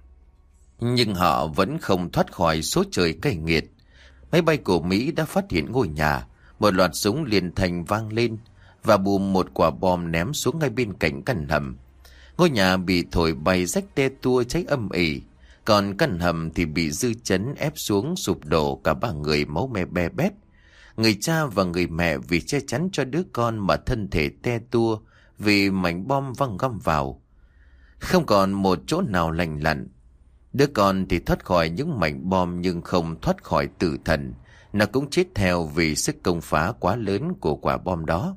S1: Nhưng họ vẫn không thoát khỏi số trời cay nghiệt. Máy bay của Mỹ đã phát hiện ngôi nhà. Một loạt súng liền thành vang lên và bùm một quả bom ném xuống ngay bên cạnh căn hầm. Ngôi nhà bị thổi bay rách te tua cháy âm ỉ. Còn căn hầm thì bị dư chấn ép xuống sụp đổ, cả 3 người máu me be bét. Người cha và người mẹ vì che chắn cho đứa con mà thân thể te tua vì mảnh bom văng găm vào. Không còn một chỗ nào lành lặn. Đứa con thì thoát khỏi những mảnh bom nhưng không thoát khỏi tử thần. Nó cũng chết theo vì sức công phá quá lớn của quả bom đó.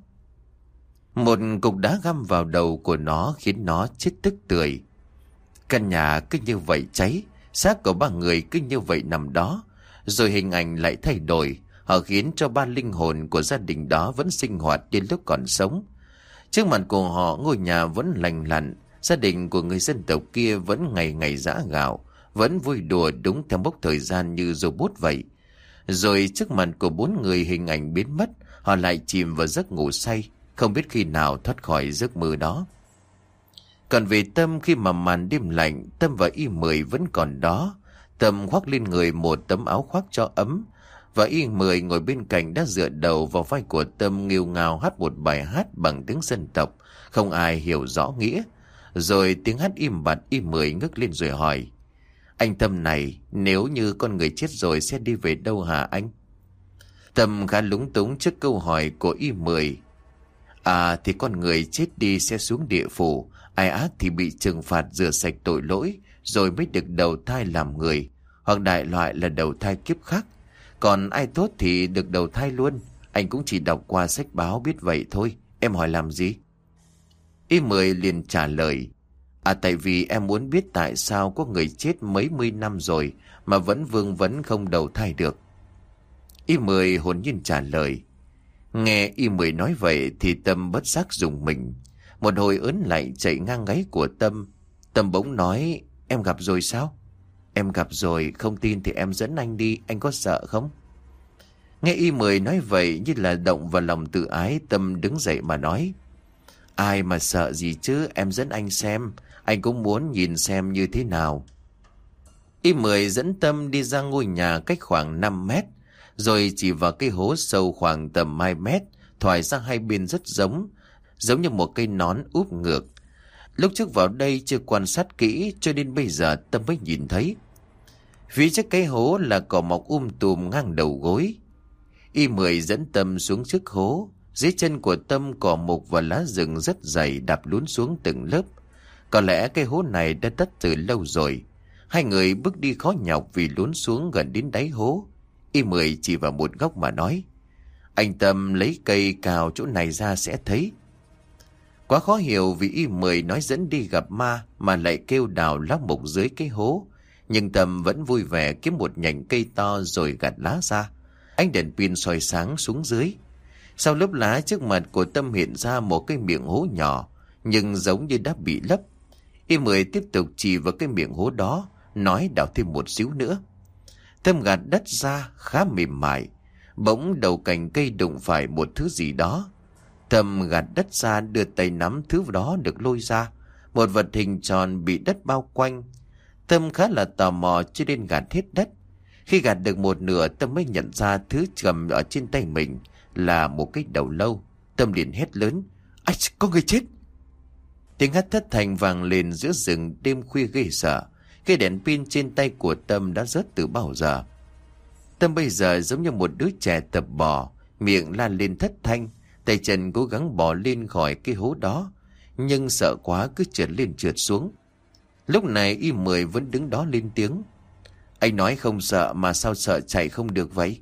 S1: Một cục đá găm vào đầu của nó khiến nó chết tức tưởi. Căn nhà cứ như vậy cháy, xác của 3 người cứ như vậy nằm đó. Rồi hình ảnh lại thay đổi. Họ khiến cho 3 linh hồn của gia đình đó vẫn sinh hoạt như lúc còn sống. Trước mặt của họ, ngôi nhà vẫn lành lặn. Gia đình của người dân tộc kia vẫn ngày ngày giã gạo, vẫn vui đùa đúng theo mốc thời gian như robot vậy. Rồi trước mặt của 4 người hình ảnh biến mất, họ lại chìm vào giấc ngủ say, không biết khi nào thoát khỏi giấc mơ đó. Còn về Tâm, khi mà màn đêm lạnh, Tâm và Y10 vẫn còn đó. Tâm khoác lên người một tấm áo khoác cho ấm, và Y10 ngồi bên cạnh đã dựa đầu vào vai của Tâm, nghêu ngao hát một bài hát bằng tiếng dân tộc, không ai hiểu rõ nghĩa. Rồi tiếng hát im bặt, Y10 ngước lên rồi hỏi: Anh Tâm này, nếu như con người chết rồi sẽ đi về đâu hả anh? Tâm khá lúng túng trước câu hỏi của Y10. Thì con người chết đi sẽ xuống địa phủ, ai ác thì bị trừng phạt rửa sạch tội lỗi, rồi mới được đầu thai làm người, hoặc đại loại là đầu thai kiếp khác. Còn ai tốt thì được đầu thai luôn. Anh cũng chỉ đọc qua sách báo biết vậy thôi, em hỏi làm gì? Y10 liền trả lời: tại vì em muốn biết tại sao có người chết mấy mươi năm rồi mà vẫn vương vấn không đầu thai được. Y10 hồn nhiên trả lời. Nghe Y10 nói vậy thì Tâm bất giác rùng mình. Một hồi ớn lạnh chạy ngang gáy của Tâm. Tâm bỗng nói: Em gặp rồi sao? Em gặp rồi, không tin thì em dẫn anh đi, anh có sợ không? Nghe Y10 nói vậy như là động vào lòng tự ái, Tâm đứng dậy mà nói: Ai mà sợ gì chứ, em dẫn anh xem, anh cũng muốn nhìn xem như thế nào. Y10 dẫn Tâm đi ra ngôi nhà cách khoảng 5 mét. rồi chỉ vào cái hố sâu khoảng tầm 2 mét, thoải ra hai bên rất giống như một cây nón úp ngược. Lúc trước vào đây chưa quan sát kỹ cho nên bây giờ Tâm mới nhìn thấy. Phía trước cái hố là cỏ mọc tùm ngang đầu gối. Y10 dẫn Tâm xuống trước hố. Dưới chân của Tâm cỏ mục và lá rừng rất dày đạp lún xuống từng lớp. Có lẽ cái hố này đã đất từ lâu rồi. Hai người bước đi khó nhọc vì lún xuống gần đến đáy hố. Y10 chỉ vào một góc mà nói: "Anh Tâm lấy cây cào chỗ này ra sẽ thấy." Quá khó hiểu vì Y10 nói dẫn đi gặp ma mà lại kêu đào lá mục dưới cái hố. Nhưng Tâm vẫn vui vẻ kiếm một nhành cây to rồi gặt lá ra. Ánh đèn pin soi sáng xuống dưới. Sau lớp lá trước mặt của Tâm hiện ra một cái miệng hố nhỏ, nhưng giống như đã bị lấp. Y10 tiếp tục chỉ vào cái miệng hố đó, nói đào thêm một xíu nữa. Tâm gạt đất ra khá mềm mại. Bỗng đầu cành cây đụng phải một thứ gì đó. Tâm gạt đất ra, đưa tay nắm thứ đó được lôi ra. Một vật hình tròn bị đất bao quanh. Tâm khá là tò mò cho nên gạt hết đất. Khi gạt được một nửa, Tâm mới nhận ra thứ cầm ở trên tay mình là một cái đầu lâu. Tâm liền hét lớn: "Ách, có người chết!" Tiếng hét thất thanh vang lên giữa rừng đêm khuya ghê sợ. Cái đèn pin trên tay của Tâm đã rớt từ bao giờ. Tâm bây giờ giống như một đứa trẻ tập bò, miệng la lên thất thanh, tay chân cố gắng bò lên khỏi cái hố đó, nhưng sợ quá cứ trượt lên trượt xuống. Lúc này Y10 vẫn đứng đó lên tiếng: "Anh nói không sợ mà sao sợ chạy không được vậy?"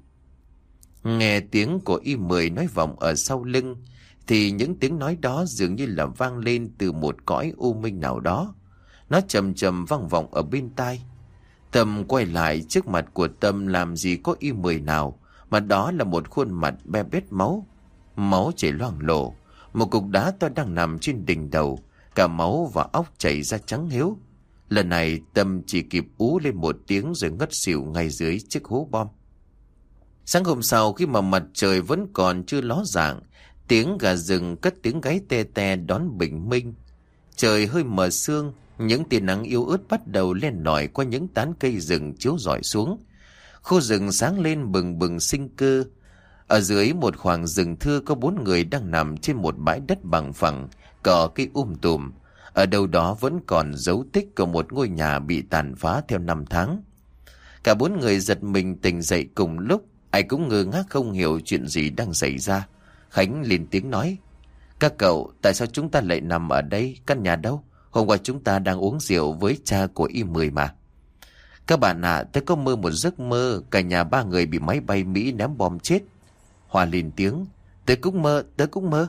S1: Nghe tiếng của Y10 nói vọng ở sau lưng, thì những tiếng nói đó dường như là vang lên từ một cõi u minh nào đó. Nó trầm trầm vang vọng ở bên tai. Tâm quay lại, trước mặt của Tâm làm gì có Y10 nào, mà đó là một khuôn mặt be bết máu. Máu chảy loang lổ, một cục đá to đang nằm trên đỉnh đầu, cả máu và óc chảy ra trắng hiếu. Lần này Tâm chỉ kịp ú lên một tiếng rồi ngất xỉu ngay dưới chiếc hố bom. Sáng hôm sau, khi mà mặt trời vẫn còn chưa ló dạng, tiếng gà rừng cất tiếng gáy te te đón bình minh. Trời hơi mờ sương, những tia nắng yếu ớt bắt đầu len lỏi qua những tán cây rừng chiếu rọi xuống. Khu rừng sáng lên bừng bừng sinh cơ. Ở dưới một khoảng rừng thưa có 4 người đang nằm trên một bãi đất bằng phẳng, cỏ cây tùm. Ở đâu đó vẫn còn dấu tích của một ngôi nhà bị tàn phá theo năm tháng. Cả 4 người giật mình tỉnh dậy cùng lúc, ai cũng ngơ ngác không hiểu chuyện gì đang xảy ra. Khánh lên tiếng nói: "Các cậu, tại sao chúng ta lại nằm ở đây? Căn nhà đâu? Hôm qua chúng ta đang uống rượu với cha của Y10 mà." "Các bạn ạ, tôi có mơ một giấc mơ cả nhà 3 người bị máy bay Mỹ ném bom chết." Hòa lên tiếng: Tôi cũng mơ."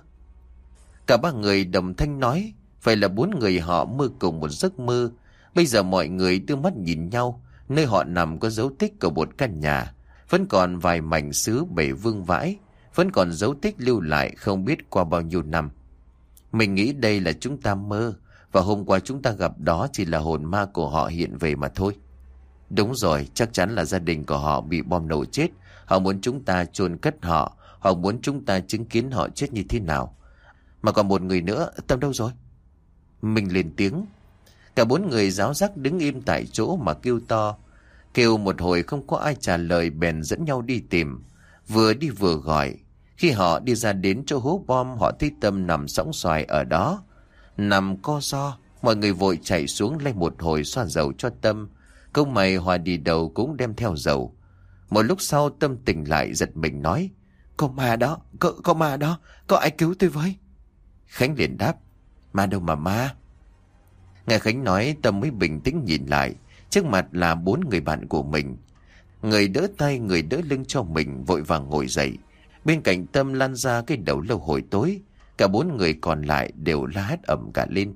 S1: Cả 3 người đồng thanh nói: "Vậy là 4 người họ mơ cùng một giấc mơ." Bây giờ mọi người đưa mắt nhìn nhau. Nơi họ nằm có dấu tích của một căn nhà, vẫn còn vài mảnh sứ bể vương vãi, vẫn còn dấu tích lưu lại không biết qua bao nhiêu năm. Mình nghĩ đây là chúng ta mơ, và hôm qua chúng ta gặp đó chỉ là hồn ma của họ hiện về mà thôi. Đúng rồi, chắc chắn là gia đình của họ bị bom nổ chết. Họ muốn chúng ta chôn cất họ, họ muốn chúng ta chứng kiến họ chết như thế nào. Mà còn một người nữa, Tâm đâu rồi? Mình lên tiếng. Cả 4 người ráo rắc đứng im tại chỗ mà kêu to. Kêu một hồi không có ai trả lời, bèn dẫn nhau đi tìm. Vừa đi vừa gọi. Khi họ đi ra đến chỗ hố bom, họ thấy Tâm nằm sõng xoài ở đó, nằm co ro. Mọi người vội chạy xuống lấy một hồi xoa dầu cho Tâm. Câu mày Hòa đi đầu cũng đem theo dầu. Một lúc sau Tâm tỉnh lại giật mình nói: Có ma đó, có ma đó, có ai cứu tôi với? Khánh liền đáp: Ma đâu mà ma. Nghe Khánh nói, Tâm mới bình tĩnh nhìn lại. Trước mặt là 4 người bạn của mình. Người đỡ tay, người đỡ lưng cho mình, vội vàng ngồi dậy. Bên cạnh Tâm lan ra cái đầu lâu hồi tối. Cả 4 người còn lại đều la hét ầm cả lên.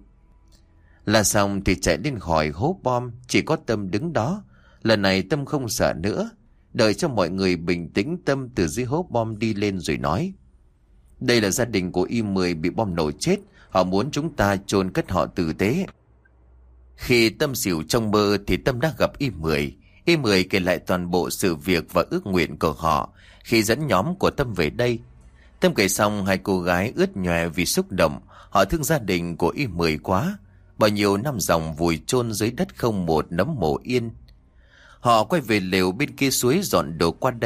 S1: Là xong thì chạy lên khỏi hố bom. Chỉ có Tâm đứng đó. Lần này Tâm không sợ nữa. Đợi cho mọi người bình tĩnh, Tâm từ dưới hố bom đi lên rồi nói: Đây là gia đình của Y10 bị bom nổ chết. Họ muốn chúng ta chôn cất họ tử tế. Khi Tâm xỉu trong mơ thì Tâm đã gặp Y10. Y10 kể lại toàn bộ sự việc và ước nguyện của họ khi dẫn nhóm của Tâm về đây. Tâm kể xong, 2 cô gái ướt nhòe vì xúc động. Họ thương gia đình của Y10 quá. Bao nhiêu năm dòng vùi chôn dưới đất không một nấm mồ yên. Họ quay về lều bên kia suối dọn đồ qua đây.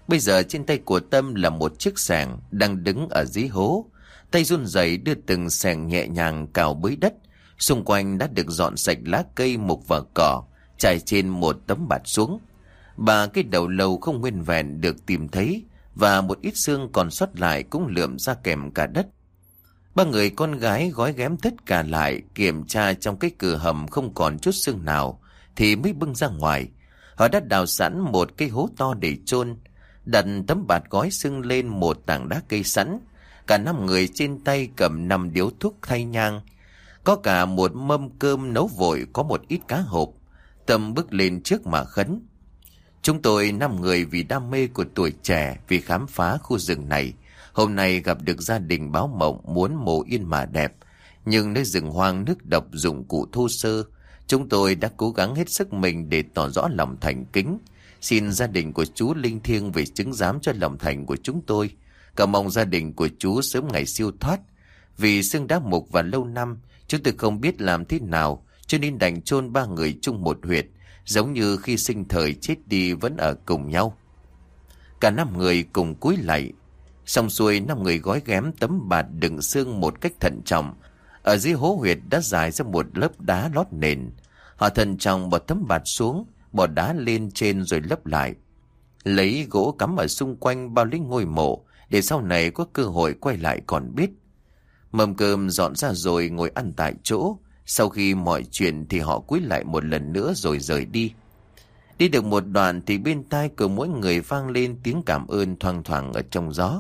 S1: Bây giờ trên tay của Tâm là một chiếc xẻng đang đứng ở dưới hố. Tay run rẩy đưa từng xẻng nhẹ nhàng cào bới đất. Xung quanh đã được dọn sạch lá cây, mục và cỏ, trải trên một tấm bạt xuống. Ba cái đầu lâu không nguyên vẹn được tìm thấy, và một ít xương còn sót lại cũng lượm ra kèm cả đất. Ba người con gái gói ghém tất cả lại, kiểm tra trong cái cửa hầm không còn chút xương nào thì mới bưng ra ngoài. Họ đã đào sẵn một cái hố to để chôn, đặt tấm bạt gói xương lên một tảng đá cây sẵn. Cả 5 người trên tay cầm 5 điếu thuốc thay nhang, có cả một mâm cơm nấu vội, có một ít cá hộp. Tâm bước lên trước mà khấn: chúng tôi 5 người vì đam mê của tuổi trẻ, vì khám phá khu rừng này, hôm nay gặp được gia đình báo mộng muốn mồ yên mà đẹp. Nhưng nơi rừng hoang nước độc, dụng cụ thô sơ, chúng tôi đã cố gắng hết sức mình để tỏ rõ lòng thành kính. Xin gia đình của chú linh thiêng về chứng giám cho lòng thành của chúng tôi. Cầu mong gia đình của chú sớm ngày siêu thoát. Vì xương đã mục và lâu năm, chúng tôi không biết làm thế nào, cho nên đành chôn 3 người chung một huyệt, giống như khi sinh thời chết đi vẫn ở cùng nhau. Cả 5 người cùng cúi lạy. Xong xuôi, 5 người gói ghém tấm bạt đựng xương một cách thận trọng. Ở dưới hố huyệt đã dài ra một lớp đá lót nền. Họ thận trọng bỏ tấm bạt xuống, bỏ đá lên trên rồi lấp lại. Lấy gỗ cắm ở xung quanh bao lấy ngôi mộ, để sau này có cơ hội quay lại còn biết. Mâm cơm dọn ra rồi ngồi ăn tại chỗ. Sau khi mọi chuyện thì họ cúi lại một lần nữa rồi rời đi. Đi được một đoạn thì bên tai của mỗi người vang lên tiếng cảm ơn thoang thoảng ở trong gió.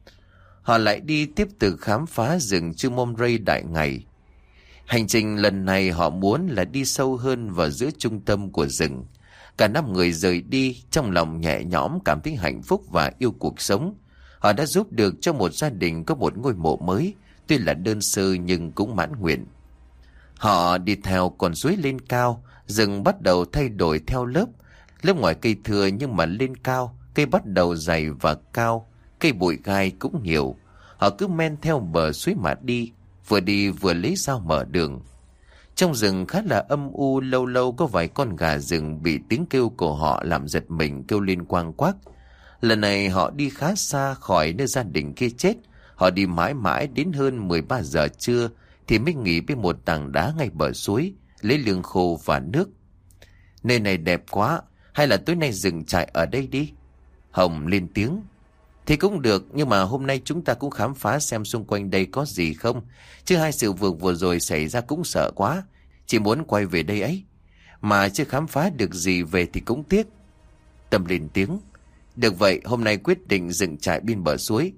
S1: Họ lại đi tiếp tục khám phá rừng Chư Môm Rây đại ngày. Hành trình lần này họ muốn là đi sâu hơn vào giữa trung tâm của rừng. Cả 5 người rời đi trong lòng nhẹ nhõm, cảm thấy hạnh phúc và yêu cuộc sống. Họ đã giúp được cho một gia đình có một ngôi mộ mới, tuy là đơn sơ nhưng cũng mãn nguyện. Họ đi theo con suối lên cao, rừng bắt đầu thay đổi theo lớp. Lớp ngoài cây thưa nhưng mà lên cao, cây bắt đầu dày và cao, cây bụi gai cũng nhiều. Họ cứ men theo bờ suối mà đi vừa lấy dao mở đường. Trong rừng khá là âm u, lâu lâu có vài con gà rừng bị tiếng kêu của họ làm giật mình kêu lên quang quác. Lần này họ đi khá xa khỏi nơi gia đình kia chết. Họ đi mãi mãi đến hơn 13 giờ trưa thì mới nghỉ bên một tảng đá ngay bờ suối, lấy lương khô và nước. Nơi này đẹp quá, hay là tối nay dừng trại ở đây đi? Hồng lên tiếng. Thì cũng được, nhưng mà hôm nay chúng ta cũng khám phá xem xung quanh đây có gì không. Chứ hai sự việc vừa rồi xảy ra cũng sợ quá, chỉ muốn quay về đây ấy. Mà chưa khám phá được gì về thì cũng tiếc. Tâm lên tiếng. Được vậy, hôm nay quyết định dừng trại bên bờ suối.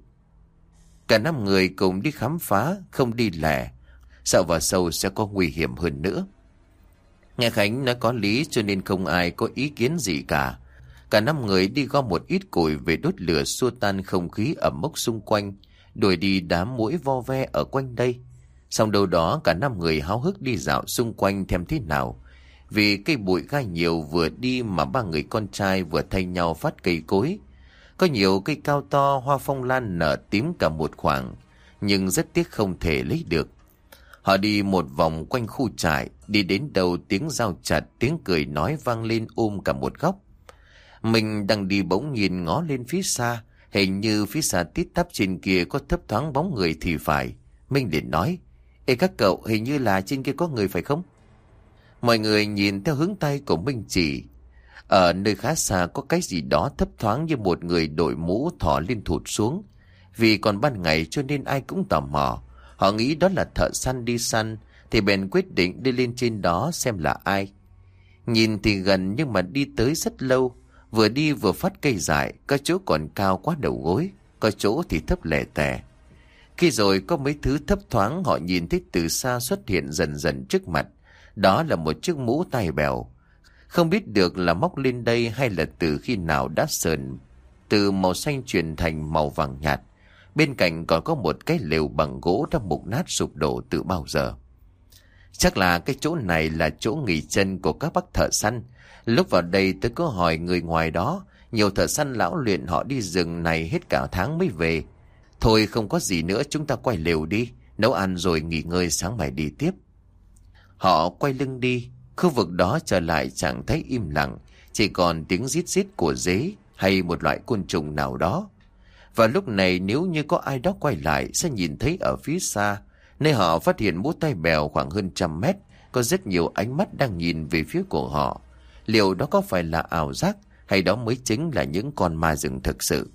S1: Cả 5 người cùng đi khám phá, không đi lẻ, sợ vào sâu sẽ có nguy hiểm hơn nữa. Nghe Khánh nói có lý cho nên không ai có ý kiến gì cả. Cả 5 người đi gom một ít củi về đốt lửa xua tan không khí ẩm mốc xung quanh, đuổi đi đám muỗi vo ve ở quanh đây. Xong đâu đó cả 5 người háo hức đi dạo xung quanh thêm thế nào. Vì cây bụi gai nhiều, vừa đi mà 3 người con trai vừa thay nhau phát cây cối. Có nhiều cây cao to, hoa phong lan nở tím cả một khoảng, nhưng rất tiếc không thể lấy được. Họ đi một vòng quanh khu trại, đi đến đầu tiếng dao chặt, tiếng cười nói vang lên cả một góc. Mình đang đi bỗng nhìn ngó lên phía xa, hình như phía xa tít tắp trên kia có thấp thoáng bóng người thì phải. Minh liền nói: Ê các cậu, hình như là trên kia có người phải không? Mọi người nhìn theo hướng tay của Minh chỉ. Ở nơi khá xa có cái gì đó thấp thoáng như một người đội mũ thò lên thụt xuống. Vì còn ban ngày cho nên ai cũng tò mò. Họ nghĩ đó là thợ săn đi săn, thì bèn quyết định đi lên trên đó xem là ai. Nhìn thì gần nhưng mà đi tới rất lâu. Vừa đi vừa phát cây dại, có chỗ còn cao quá đầu gối, có chỗ thì thấp lẻ tẻ. Khi rồi có mấy thứ thấp thoáng họ nhìn thấy từ xa xuất hiện dần dần trước mặt. Đó là một chiếc mũ tai bèo. Không biết được là móc lên đây hay là từ khi nào đã sờn, từ màu xanh chuyển thành màu vàng nhạt. Bên cạnh còn có một cái lều bằng gỗ đã mục nát sụp đổ từ bao giờ. Chắc là cái chỗ này là chỗ nghỉ chân của các bác thợ săn. Lúc vào đây tôi có hỏi người ngoài đó, nhiều thợ săn lão luyện họ đi rừng này hết cả tháng mới về. Thôi không có gì nữa, chúng ta quay lều đi, nấu ăn rồi nghỉ ngơi sáng mai đi tiếp. Họ quay lưng đi, khu vực đó trở lại chẳng thấy im lặng, chỉ còn tiếng rít rít của dế hay một loại côn trùng nào đó. Và lúc này nếu như có ai đó quay lại sẽ nhìn thấy ở phía xa, nơi họ phát hiện mũ tai bèo khoảng hơn 100 mét, có rất nhiều ánh mắt đang nhìn về phía của họ. Liệu đó có phải là ảo giác hay đó mới chính là những con ma rừng thực sự?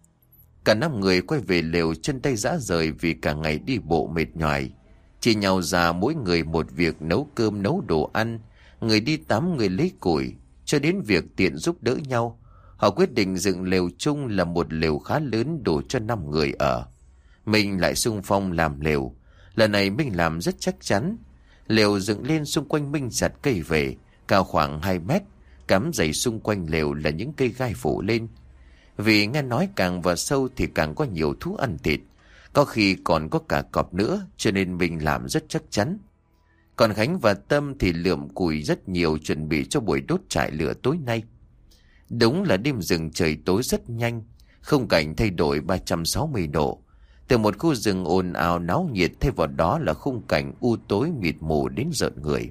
S1: Cả 5 người quay về lều chân tay rã rời vì cả ngày đi bộ mệt nhoài. Chỉ nhau ra mỗi người một việc nấu cơm nấu đồ ăn, người đi tắm người lấy củi, cho đến việc tiện giúp đỡ nhau. Họ quyết định dựng lều chung là một lều khá lớn đủ cho 5 người ở. Mình lại xung phong làm lều. Lần này Minh làm rất chắc chắn. Lều dựng lên xung quanh Minh chặt cây về, cao khoảng 2 mét, cắm dày xung quanh lều là những cây gai phủ lên. Vì nghe nói càng vào sâu thì càng có nhiều thú ăn thịt, có khi còn có cả cọp nữa, cho nên mình làm rất chắc chắn. Còn Khánh và Tâm thì lượm củi rất nhiều chuẩn bị cho buổi đốt trại lửa tối nay. Đúng là đêm rừng trời tối rất nhanh, khung cảnh thay đổi 360 độ. Từ một khu rừng ồn ào náo nhiệt thay vào đó là khung cảnh u tối mịt mù đến rợn người.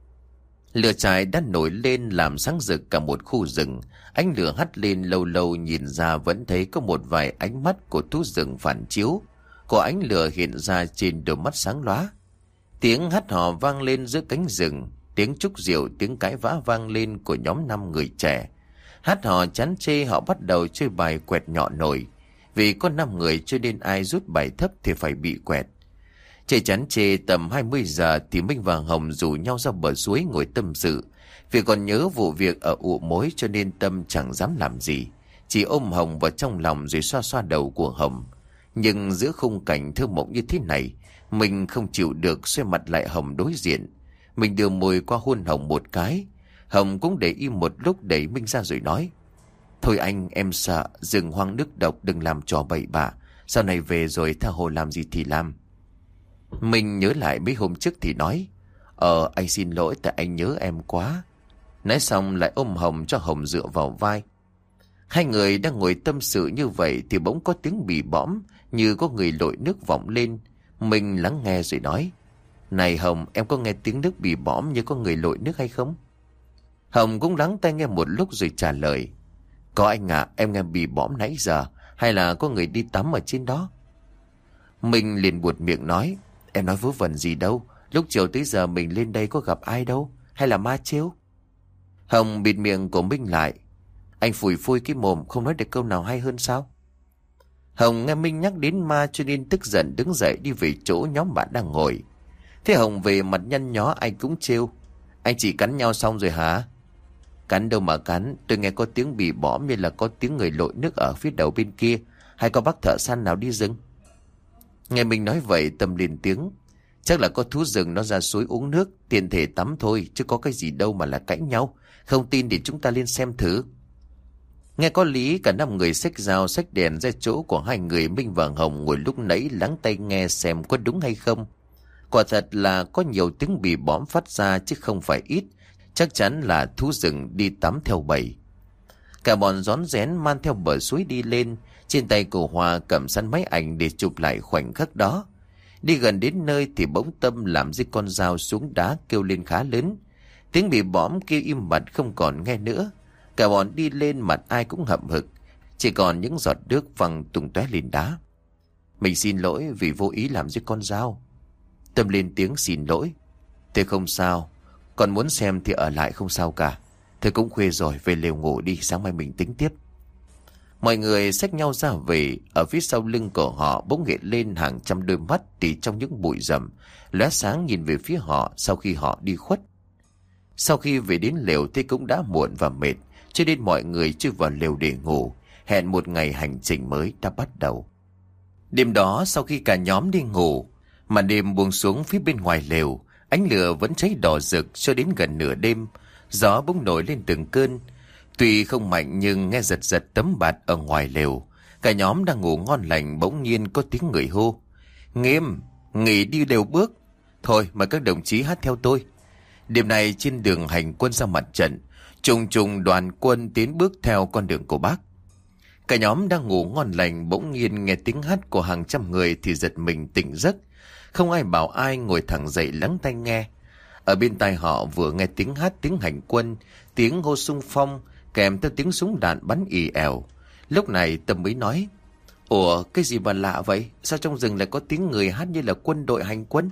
S1: Lửa trại đã nổi lên làm sáng rực cả một khu rừng. Ánh lửa hắt lên, lâu lâu nhìn ra vẫn thấy có một vài ánh mắt của thú rừng phản chiếu. Có ánh lửa hiện ra trên đôi mắt sáng lóa. Tiếng hắt hò vang lên giữa cánh rừng, tiếng trúc rượu, tiếng cãi vã vang lên của nhóm 5 người trẻ. Hát hò chán chê, họ bắt đầu chơi bài quẹt nhọ nổi. Vì có 5 người cho nên ai rút bài thấp thì phải bị quẹt. Chơi chán chê tầm 20 giờ thì Minh và Hồng rủ nhau ra bờ suối ngồi tâm sự. Vì còn nhớ vụ việc ở ụ mối cho nên Tâm chẳng dám làm gì, chỉ ôm Hồng vào trong lòng rồi xoa xoa đầu của Hồng. Nhưng giữa khung cảnh thơ mộng như thế này, mình không chịu được xoay mặt lại Hồng đối diện. Mình đưa môi qua hôn Hồng một cái. Hồng cũng để im một lúc đẩy Minh ra rồi nói: "Thôi anh, em sợ, rừng hoang nước độc, đừng làm trò bậy bạ. Sau này về rồi tha hồ làm gì thì làm." Mình nhớ lại mấy hôm trước thì nói: Anh xin lỗi tại anh nhớ em quá." Nói xong lại ôm Hồng cho Hồng dựa vào vai. Hai người đang ngồi tâm sự như vậy thì bỗng có tiếng bì bõm như có người lội nước vọng lên. Mình lắng nghe rồi nói: "Này Hồng, em có nghe tiếng nước bì bõm như có người lội nước hay không?" Hồng cũng lắng tai nghe một lúc rồi trả lời: "Có anh ạ, em nghe bì bõm nãy giờ. Hay là có người đi tắm ở trên đó?" Mình liền buột miệng nói: "Em nói vớ vẩn gì đâu. Lúc chiều tới giờ mình lên đây có gặp ai đâu. Hay là ma trêu?" Hồng bịt miệng của Minh lại: "Anh phủi phui cái mồm, không nói được câu nào hay hơn sao?" Hồng nghe Minh nhắc đến ma cho nên tức giận đứng dậy đi về chỗ nhóm bạn đang ngồi. Thế Hồng về mặt nhăn nhó, anh cũng trêu: "Anh chỉ cắn nhau xong rồi hả?" "Cắn đâu mà cắn, tôi nghe có tiếng bì bõm như là có tiếng người lội nước ở phía đầu bên kia. Hay có bác thợ săn nào đi rừng?" Nghe mình nói vậy, Tâm lên tiếng: "Chắc là có thú rừng nó ra suối uống nước, tiện thể tắm thôi, chứ có cái gì đâu mà là cãi nhau. Không tin thì chúng ta lên xem thử." Nghe có lý, cả 5 người xách dao xách đèn ra chỗ của hai người Minh và Hồng ngồi lúc nãy lắng tai nghe xem có đúng hay không. Quả thật là có nhiều tiếng bì bõm phát ra chứ không phải ít, chắc chắn là thú rừng đi tắm theo bầy. Cả bọn rón rén man theo bờ suối đi lên, trên tay của Hòa cầm sẵn máy ảnh để chụp lại khoảnh khắc đó. Đi gần đến nơi thì bỗng Tâm làm rơi con dao xuống đá kêu lên khá lớn. Tiếng bì bõm kia im bặt không còn nghe nữa. Cả bọn đi lên mặt ai cũng hậm hực, chỉ còn những giọt nước văng tung tóe lên đá. "Mình xin lỗi vì vô ý làm rơi con dao." Tâm lên tiếng xin lỗi: "Thế không sao, còn muốn xem thì ở lại không sao cả. Thế cũng khuya rồi, về lều ngủ đi, sáng mai mình tính tiếp." Mọi người xách nhau ra về. Ở phía sau lưng của họ bỗng hiện lên hàng trăm đôi mắt tỉ trong những bụi rậm, lóe sáng nhìn về phía họ sau khi họ đi khuất. Sau khi về đến lều thì cũng đã muộn và mệt, cho nên mọi người chui vào lều để ngủ, hẹn một ngày hành trình mới đã bắt đầu. Đêm đó sau khi cả nhóm đi ngủ, màn đêm buông xuống phía bên ngoài lều, ánh lửa vẫn cháy đỏ rực cho đến gần nửa đêm. Gió bỗng nổi lên từng cơn, tuy không mạnh nhưng nghe giật giật tấm bạt ở ngoài lều. Cả nhóm đang ngủ ngon lành bỗng nhiên có tiếng người hô: "Nghiêm, nghỉ đi đều bước. Thôi mời các đồng chí hát theo tôi." Đêm nay trên đường hành quân ra mặt trận, trùng trùng đoàn quân tiến bước theo con đường của Bác. Cả nhóm đang ngủ ngon lành bỗng nhiên nghe tiếng hát của hàng trăm người thì giật mình tỉnh giấc. Không ai bảo ai, ngồi thẳng dậy lắng tai nghe. Ở bên tai họ vừa nghe tiếng hát, tiếng hành quân, tiếng hô xung phong, kèm theo tiếng súng đạn bắn ì èo. Lúc này Tâm mới nói: Ủa, cái gì mà lạ vậy? Sao trong rừng lại có tiếng người hát như là quân đội hành quân?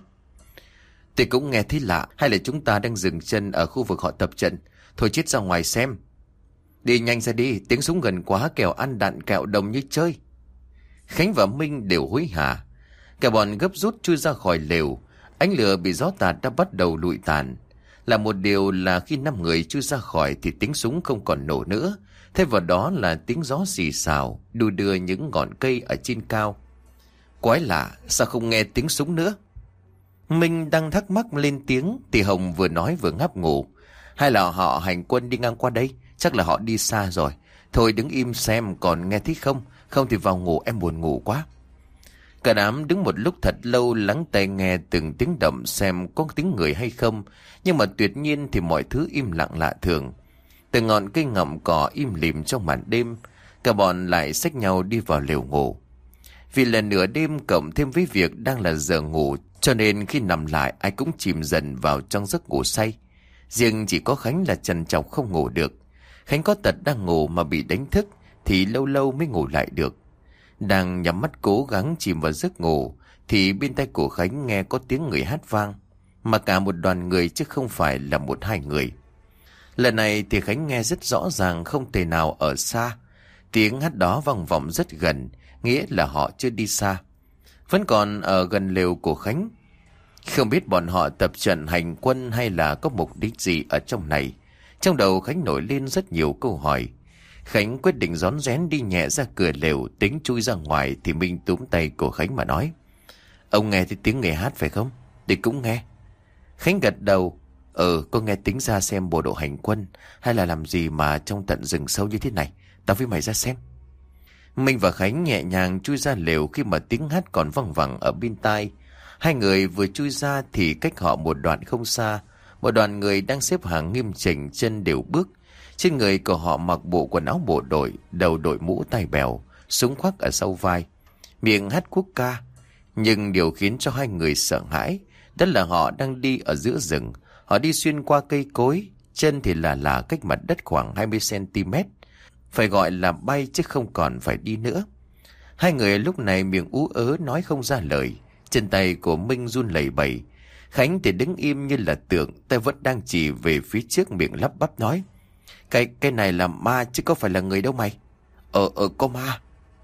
S1: Tôi cũng nghe thấy lạ. Hay là chúng ta đang dừng chân ở khu vực họ tập trận? Thôi chết ra ngoài xem. Đi nhanh ra đi, tiếng súng gần quá, kẻo ăn đạn kẹo đồng như chơi. Khánh và Minh đều hối hả. Cả bọn gấp rút chui ra khỏi lều. Ánh lửa bị gió tạt đã bắt đầu lụi tàn. Là một điều là khi 5 người chui ra khỏi thì tiếng súng không còn nổ nữa. Thay vào đó là tiếng gió xì xào đu đưa những ngọn cây ở trên cao. Quái lạ, sao không nghe tiếng súng nữa? Minh đang thắc mắc lên tiếng thì Hồng vừa nói vừa ngáp ngủ. Hay là họ hành quân đi ngang qua đây? Chắc là họ đi xa rồi. Thôi đứng im xem còn nghe thấy không? Không thì vào ngủ, em buồn ngủ quá. Cả đám đứng một lúc thật lâu lắng tai nghe từng tiếng động xem có tiếng người hay không. Nhưng mà tuyệt nhiên thì mọi thứ im lặng lạ thường. Từng ngọn cây ngậm cỏ im lìm trong màn đêm. Cả bọn lại xách nhau đi vào lều ngủ. Vì là nửa đêm cộng thêm với việc đang là giờ ngủ, cho nên khi nằm lại ai cũng chìm dần vào trong giấc ngủ say. Riêng chỉ có Khánh là trằn trọc không ngủ được. Khánh có tật đang ngủ mà bị đánh thức thì lâu lâu mới ngủ lại được. Đang nhắm mắt cố gắng chìm vào giấc ngủ thì bên tai của Khánh nghe có tiếng người hát vang. Mà cả một đoàn người chứ không phải là 1-2 người. Lần này thì Khánh nghe rất rõ ràng, không thể nào ở xa. Tiếng hát đó vang vọng rất gần, nghĩa là họ chưa đi xa. Vẫn còn ở gần lều của Khánh. Không biết bọn họ tập trận hành quân hay là có mục đích gì ở trong này. Trong đầu Khánh nổi lên rất nhiều câu hỏi. Khánh quyết định rón rén đi nhẹ ra cửa lều, tính chui ra ngoài thì Minh túm tay của Khánh mà nói: Ông nghe thấy tiếng người hát phải không? Tôi cũng nghe. Khánh gật đầu: Có nghe tính ra xem bộ đội hành quân hay là làm gì mà trong tận rừng sâu như thế này. Tao với mày ra xem. Minh và Khánh nhẹ nhàng chui ra lều khi mà tiếng hát còn văng vẳng ở bên tai. Hai người vừa chui ra thì cách họ một đoạn không xa, một đoàn người đang xếp hàng nghiêm chỉnh, chân đều bước. Trên người của họ mặc bộ quần áo bộ đội, đầu đội mũ tai bèo, súng khoác ở sau vai, miệng hát quốc ca. Nhưng điều khiến cho hai người sợ hãi đó là họ đang đi ở giữa rừng. Họ đi xuyên qua cây cối, chân thì là cách mặt đất khoảng 20 cm. Phải gọi là bay chứ không còn phải đi nữa. Hai người lúc này miệng ú ớ nói không ra lời. Chân tay của Minh run lẩy bẩy. Khánh thì đứng im như là tượng, tay vẫn đang chỉ về phía trước, miệng lắp bắp nói: Cái này là ma chứ có phải là người đâu mày. Có ma.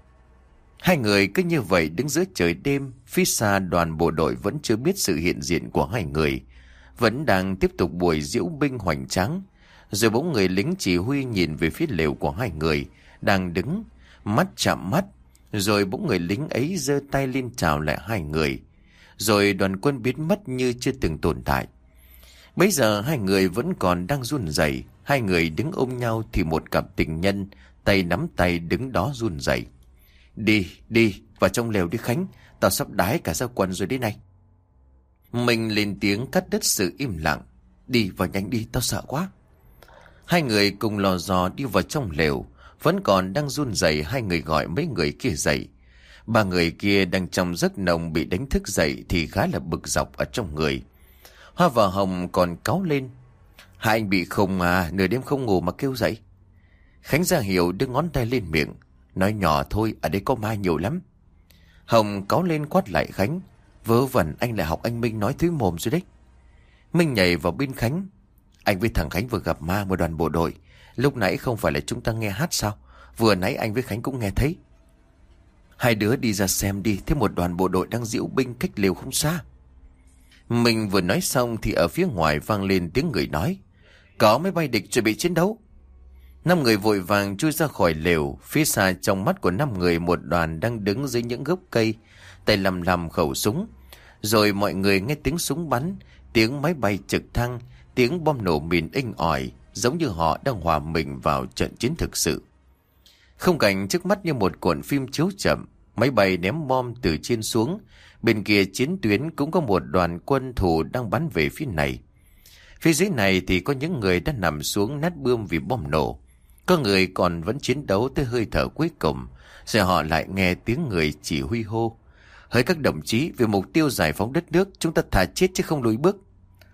S1: Hai người cứ như vậy đứng giữa trời đêm. Phía xa đoàn bộ đội vẫn chưa biết sự hiện diện của hai người, vẫn đang tiếp tục buổi diễu binh hoành tráng. Rồi bỗng người lính chỉ huy nhìn về phía lều của hai người đang đứng, mắt chạm mắt. Rồi bỗng người lính ấy giơ tay lên chào lại hai người. Rồi đoàn quân biến mất như chưa từng tồn tại. Bây giờ hai người vẫn còn đang run rẩy. Hai người đứng ôm nhau thì một cặp tình nhân tay nắm tay đứng đó run rẩy. Đi vào trong lều đi Khánh, tao sắp đái cả ra quần rồi đấy này. Mình lên tiếng cắt đứt sự im lặng: Đi vào nhanh đi, tao sợ quá. Hai người cùng lò dò đi vào trong lều. Vẫn còn đang run rẩy, hai người gọi mấy người kia dậy. 3 người kia đang trong giấc nồng bị đánh thức dậy thì khá là bực dọc ở trong người. Hoa và Hồng còn cáu lên: Hai anh bị khùng à, nửa đêm không ngủ mà kêu dậy. Khánh ra hiệu đưa ngón tay lên miệng: Nói nhỏ thôi, ở đây có ma nhiều lắm. Hồng cáu lên quát lại Khánh: Vớ vẩn, anh lại học anh Minh nói thứ mồm rồi đấy. Minh nhảy vào bên Khánh: Anh với thằng Khánh vừa gặp ma một đoàn bộ đội. Lúc nãy không phải là chúng ta nghe hát sao? Vừa nãy anh với Khánh cũng nghe thấy. Hai đứa đi ra xem đi, thấy một đoàn bộ đội đang diễu binh cách lều không xa. Mình vừa nói xong thì ở phía ngoài vang lên tiếng người nói: Có máy bay địch chuẩn bị chiến đấu. 5 người vội vàng chui ra khỏi lều. Phía xa trong mắt của 5 người một đoàn đang đứng dưới những gốc cây, tay lầm khẩu súng. Rồi mọi người nghe tiếng súng bắn, tiếng máy bay trực thăng, tiếng bom nổ mìn inh ỏi, giống như họ đang hòa mình vào trận chiến thực sự. Khung cảnh trước mắt như một cuộn phim chiếu chậm. Máy bay ném bom từ trên xuống. Bên kia chiến tuyến cũng có một đoàn quân thù đang bắn về phía này. Phía dưới này thì có những người đã nằm xuống nát bươm vì bom nổ. Có người còn vẫn chiến đấu tới hơi thở cuối cùng. Rồi họ lại nghe tiếng người chỉ huy hô: Hỡi các đồng chí, vì mục tiêu giải phóng đất nước, chúng ta thà chết chứ không lùi bước.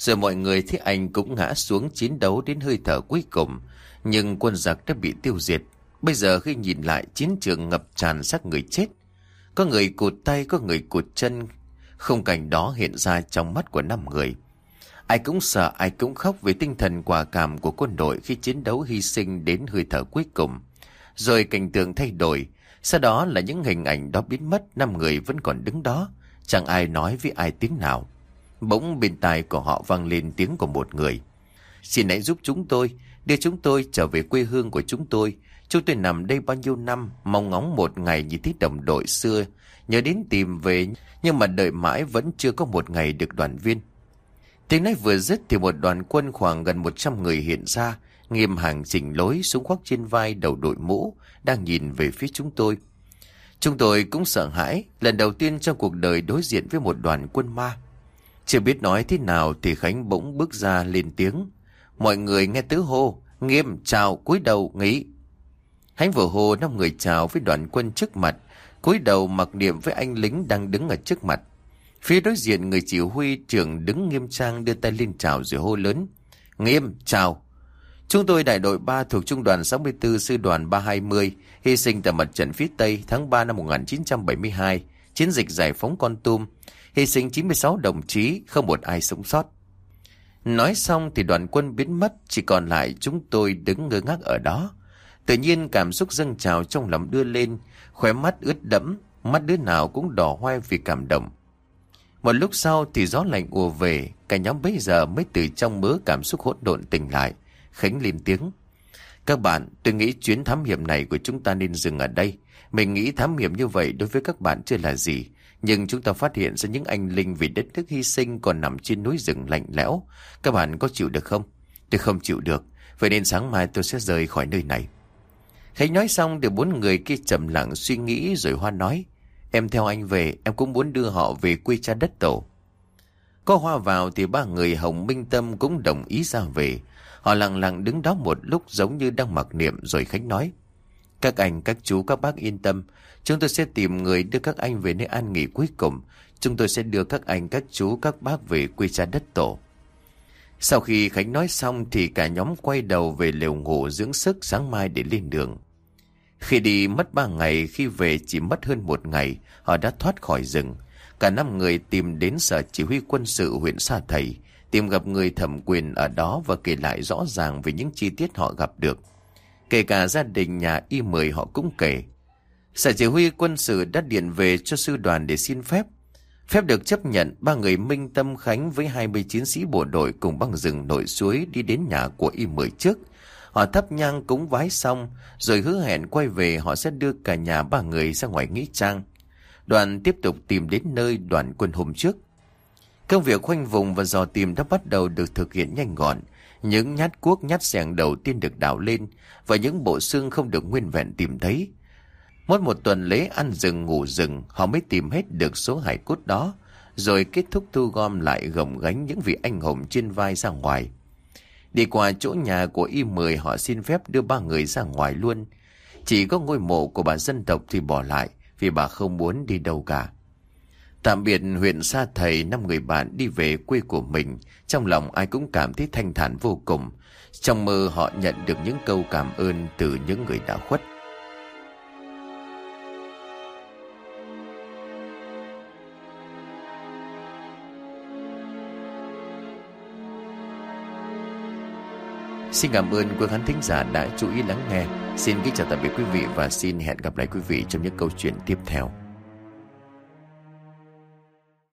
S1: Rồi mọi người thấy anh cũng ngã xuống chiến đấu đến hơi thở cuối cùng, nhưng quân giặc đã bị tiêu diệt. Bây giờ khi nhìn lại, chiến trường ngập tràn xác người chết. Có người cụt tay, có người cụt chân. Khung cảnh đó hiện ra trong mắt của 5 người. Ai cũng sợ, ai cũng khóc vì tinh thần quả cảm của quân đội khi chiến đấu hy sinh đến hơi thở cuối cùng. Rồi cảnh tượng thay đổi, sau đó là những hình ảnh đó biến mất. 5 người vẫn còn đứng đó, chẳng ai nói với ai tiếng nào. Bỗng bên tai của họ vang lên tiếng của một người: "Xin hãy giúp chúng tôi, đưa chúng tôi trở về quê hương của chúng tôi. Chúng tôi nằm đây bao nhiêu năm, mong ngóng một ngày nhìn thấy đồng đội xưa, nhớ đến tìm về, nhưng mà đợi mãi vẫn chưa có một ngày được đoàn viên." Tiếng nói vừa dứt thì một đoàn quân khoảng gần 100 người hiện ra, nghiêm hàng chỉnh lối, súng khoác trên vai, đầu đội mũ, đang nhìn về phía chúng tôi. Chúng tôi cũng sợ hãi, lần đầu tiên trong cuộc đời đối diện với một đoàn quân ma. Chưa biết nói thế nào thì Khánh bỗng bước ra lên tiếng. Mọi người nghe tiếng hô: "Nghiêm, chào, cúi đầu, nghỉ." Khánh vừa hô, 5 người chào với đoàn quân trước mặt, cúi đầu mặc niệm với anh lính đang đứng ở trước mặt. Phía đối diện, người chỉ huy trưởng đứng nghiêm trang đưa tay lên chào rồi hô lớn: "Nghiêm, chào. Chúng tôi đại đội 3 thuộc trung đoàn 64 sư đoàn 320 hy sinh tại mặt trận phía Tây tháng 3 năm 1972, chiến dịch giải phóng Kon Tum, hy sinh 96 đồng chí, không một ai sống sót." Nói xong thì đoàn quân biến mất, chỉ còn lại chúng tôi đứng ngơ ngác ở đó. Tự nhiên cảm xúc dâng trào trong lòng đưa lên, khóe mắt ướt đẫm, mắt đứa nào cũng đỏ hoe vì cảm động. Một lúc sau thì gió lạnh ùa về, cả nhóm bấy giờ mới từ trong mớ cảm xúc hỗn độn tỉnh lại. Khánh lên tiếng: "Các bạn, tôi nghĩ chuyến thám hiểm này của chúng ta nên dừng ở đây. Mình nghĩ thám hiểm như vậy đối với các bạn chưa là gì, nhưng chúng ta phát hiện ra những anh linh vì đất nước hy sinh còn nằm trên núi rừng lạnh lẽo. Các bạn có chịu được không?" "Tôi không chịu được, vậy nên sáng mai tôi sẽ rời khỏi nơi này." Khánh nói xong thì 4 người kia trầm lặng suy nghĩ, rồi Hoa nói: "Em theo anh về, em cũng muốn đưa họ về quê cha đất tổ." Có Hoa vào thì 3 người Hồng, Minh, Tâm cũng đồng ý ra về. Họ lặng lặng đứng đó một lúc giống như đang mặc niệm, rồi Khánh nói: "Các anh, các chú, các bác yên tâm. Chúng tôi sẽ tìm người đưa các anh về nơi an nghỉ cuối cùng. Chúng tôi sẽ đưa các anh, các chú, các bác về quê cha đất tổ." Sau khi Khánh nói xong thì cả nhóm quay đầu về lều ngủ dưỡng sức sáng mai để lên đường. Khi đi mất 3 ngày, khi về chỉ mất hơn 1 ngày, họ đã thoát khỏi rừng. Cả 5 người tìm đến sở chỉ huy quân sự huyện Sa Thầy, tìm gặp người thẩm quyền ở đó và kể lại rõ ràng về những chi tiết họ gặp được. Kể cả gia đình nhà Y10 họ cũng kể. Sở chỉ huy quân sự đã điện về cho sư đoàn để xin phép. Phép được chấp nhận, 3 người Minh, Tâm, Khánh với 20 chiến sĩ bộ đội cùng băng rừng nội suối đi đến nhà của Y10 trước. Họ thắp nhang cúng vái xong, rồi hứa hẹn quay về họ sẽ đưa cả nhà 3 người ra ngoài nghĩa trang. Đoàn tiếp tục tìm đến nơi đoàn quân hôm trước. Công việc khoanh vùng và dò tìm đã bắt đầu được thực hiện nhanh gọn. Những nhát cuốc, nhát xẻng đầu tiên được đào lên, và những bộ xương không được nguyên vẹn tìm thấy. Mất 1 tuần lễ ăn rừng ngủ rừng, họ mới tìm hết được số hài cốt đó, rồi kết thúc thu gom lại gồng gánh những vị anh hùng trên vai ra ngoài. Đi qua chỗ nhà của Y10, họ xin phép đưa 3 người ra ngoài luôn. Chỉ có ngôi mộ của bà dân tộc thì bỏ lại, vì bà không muốn đi đâu cả. Tạm biệt huyện Sa Thầy, 5 người bạn đi về quê của mình. Trong lòng ai cũng cảm thấy thanh thản vô cùng. Trong mơ họ nhận được những câu cảm ơn từ những người đã khuất. Xin cảm ơn quý khán thính giả đã chú ý lắng nghe. Xin kính chào tạm biệt quý vị và xin hẹn gặp lại quý vị trong những câu chuyện tiếp theo.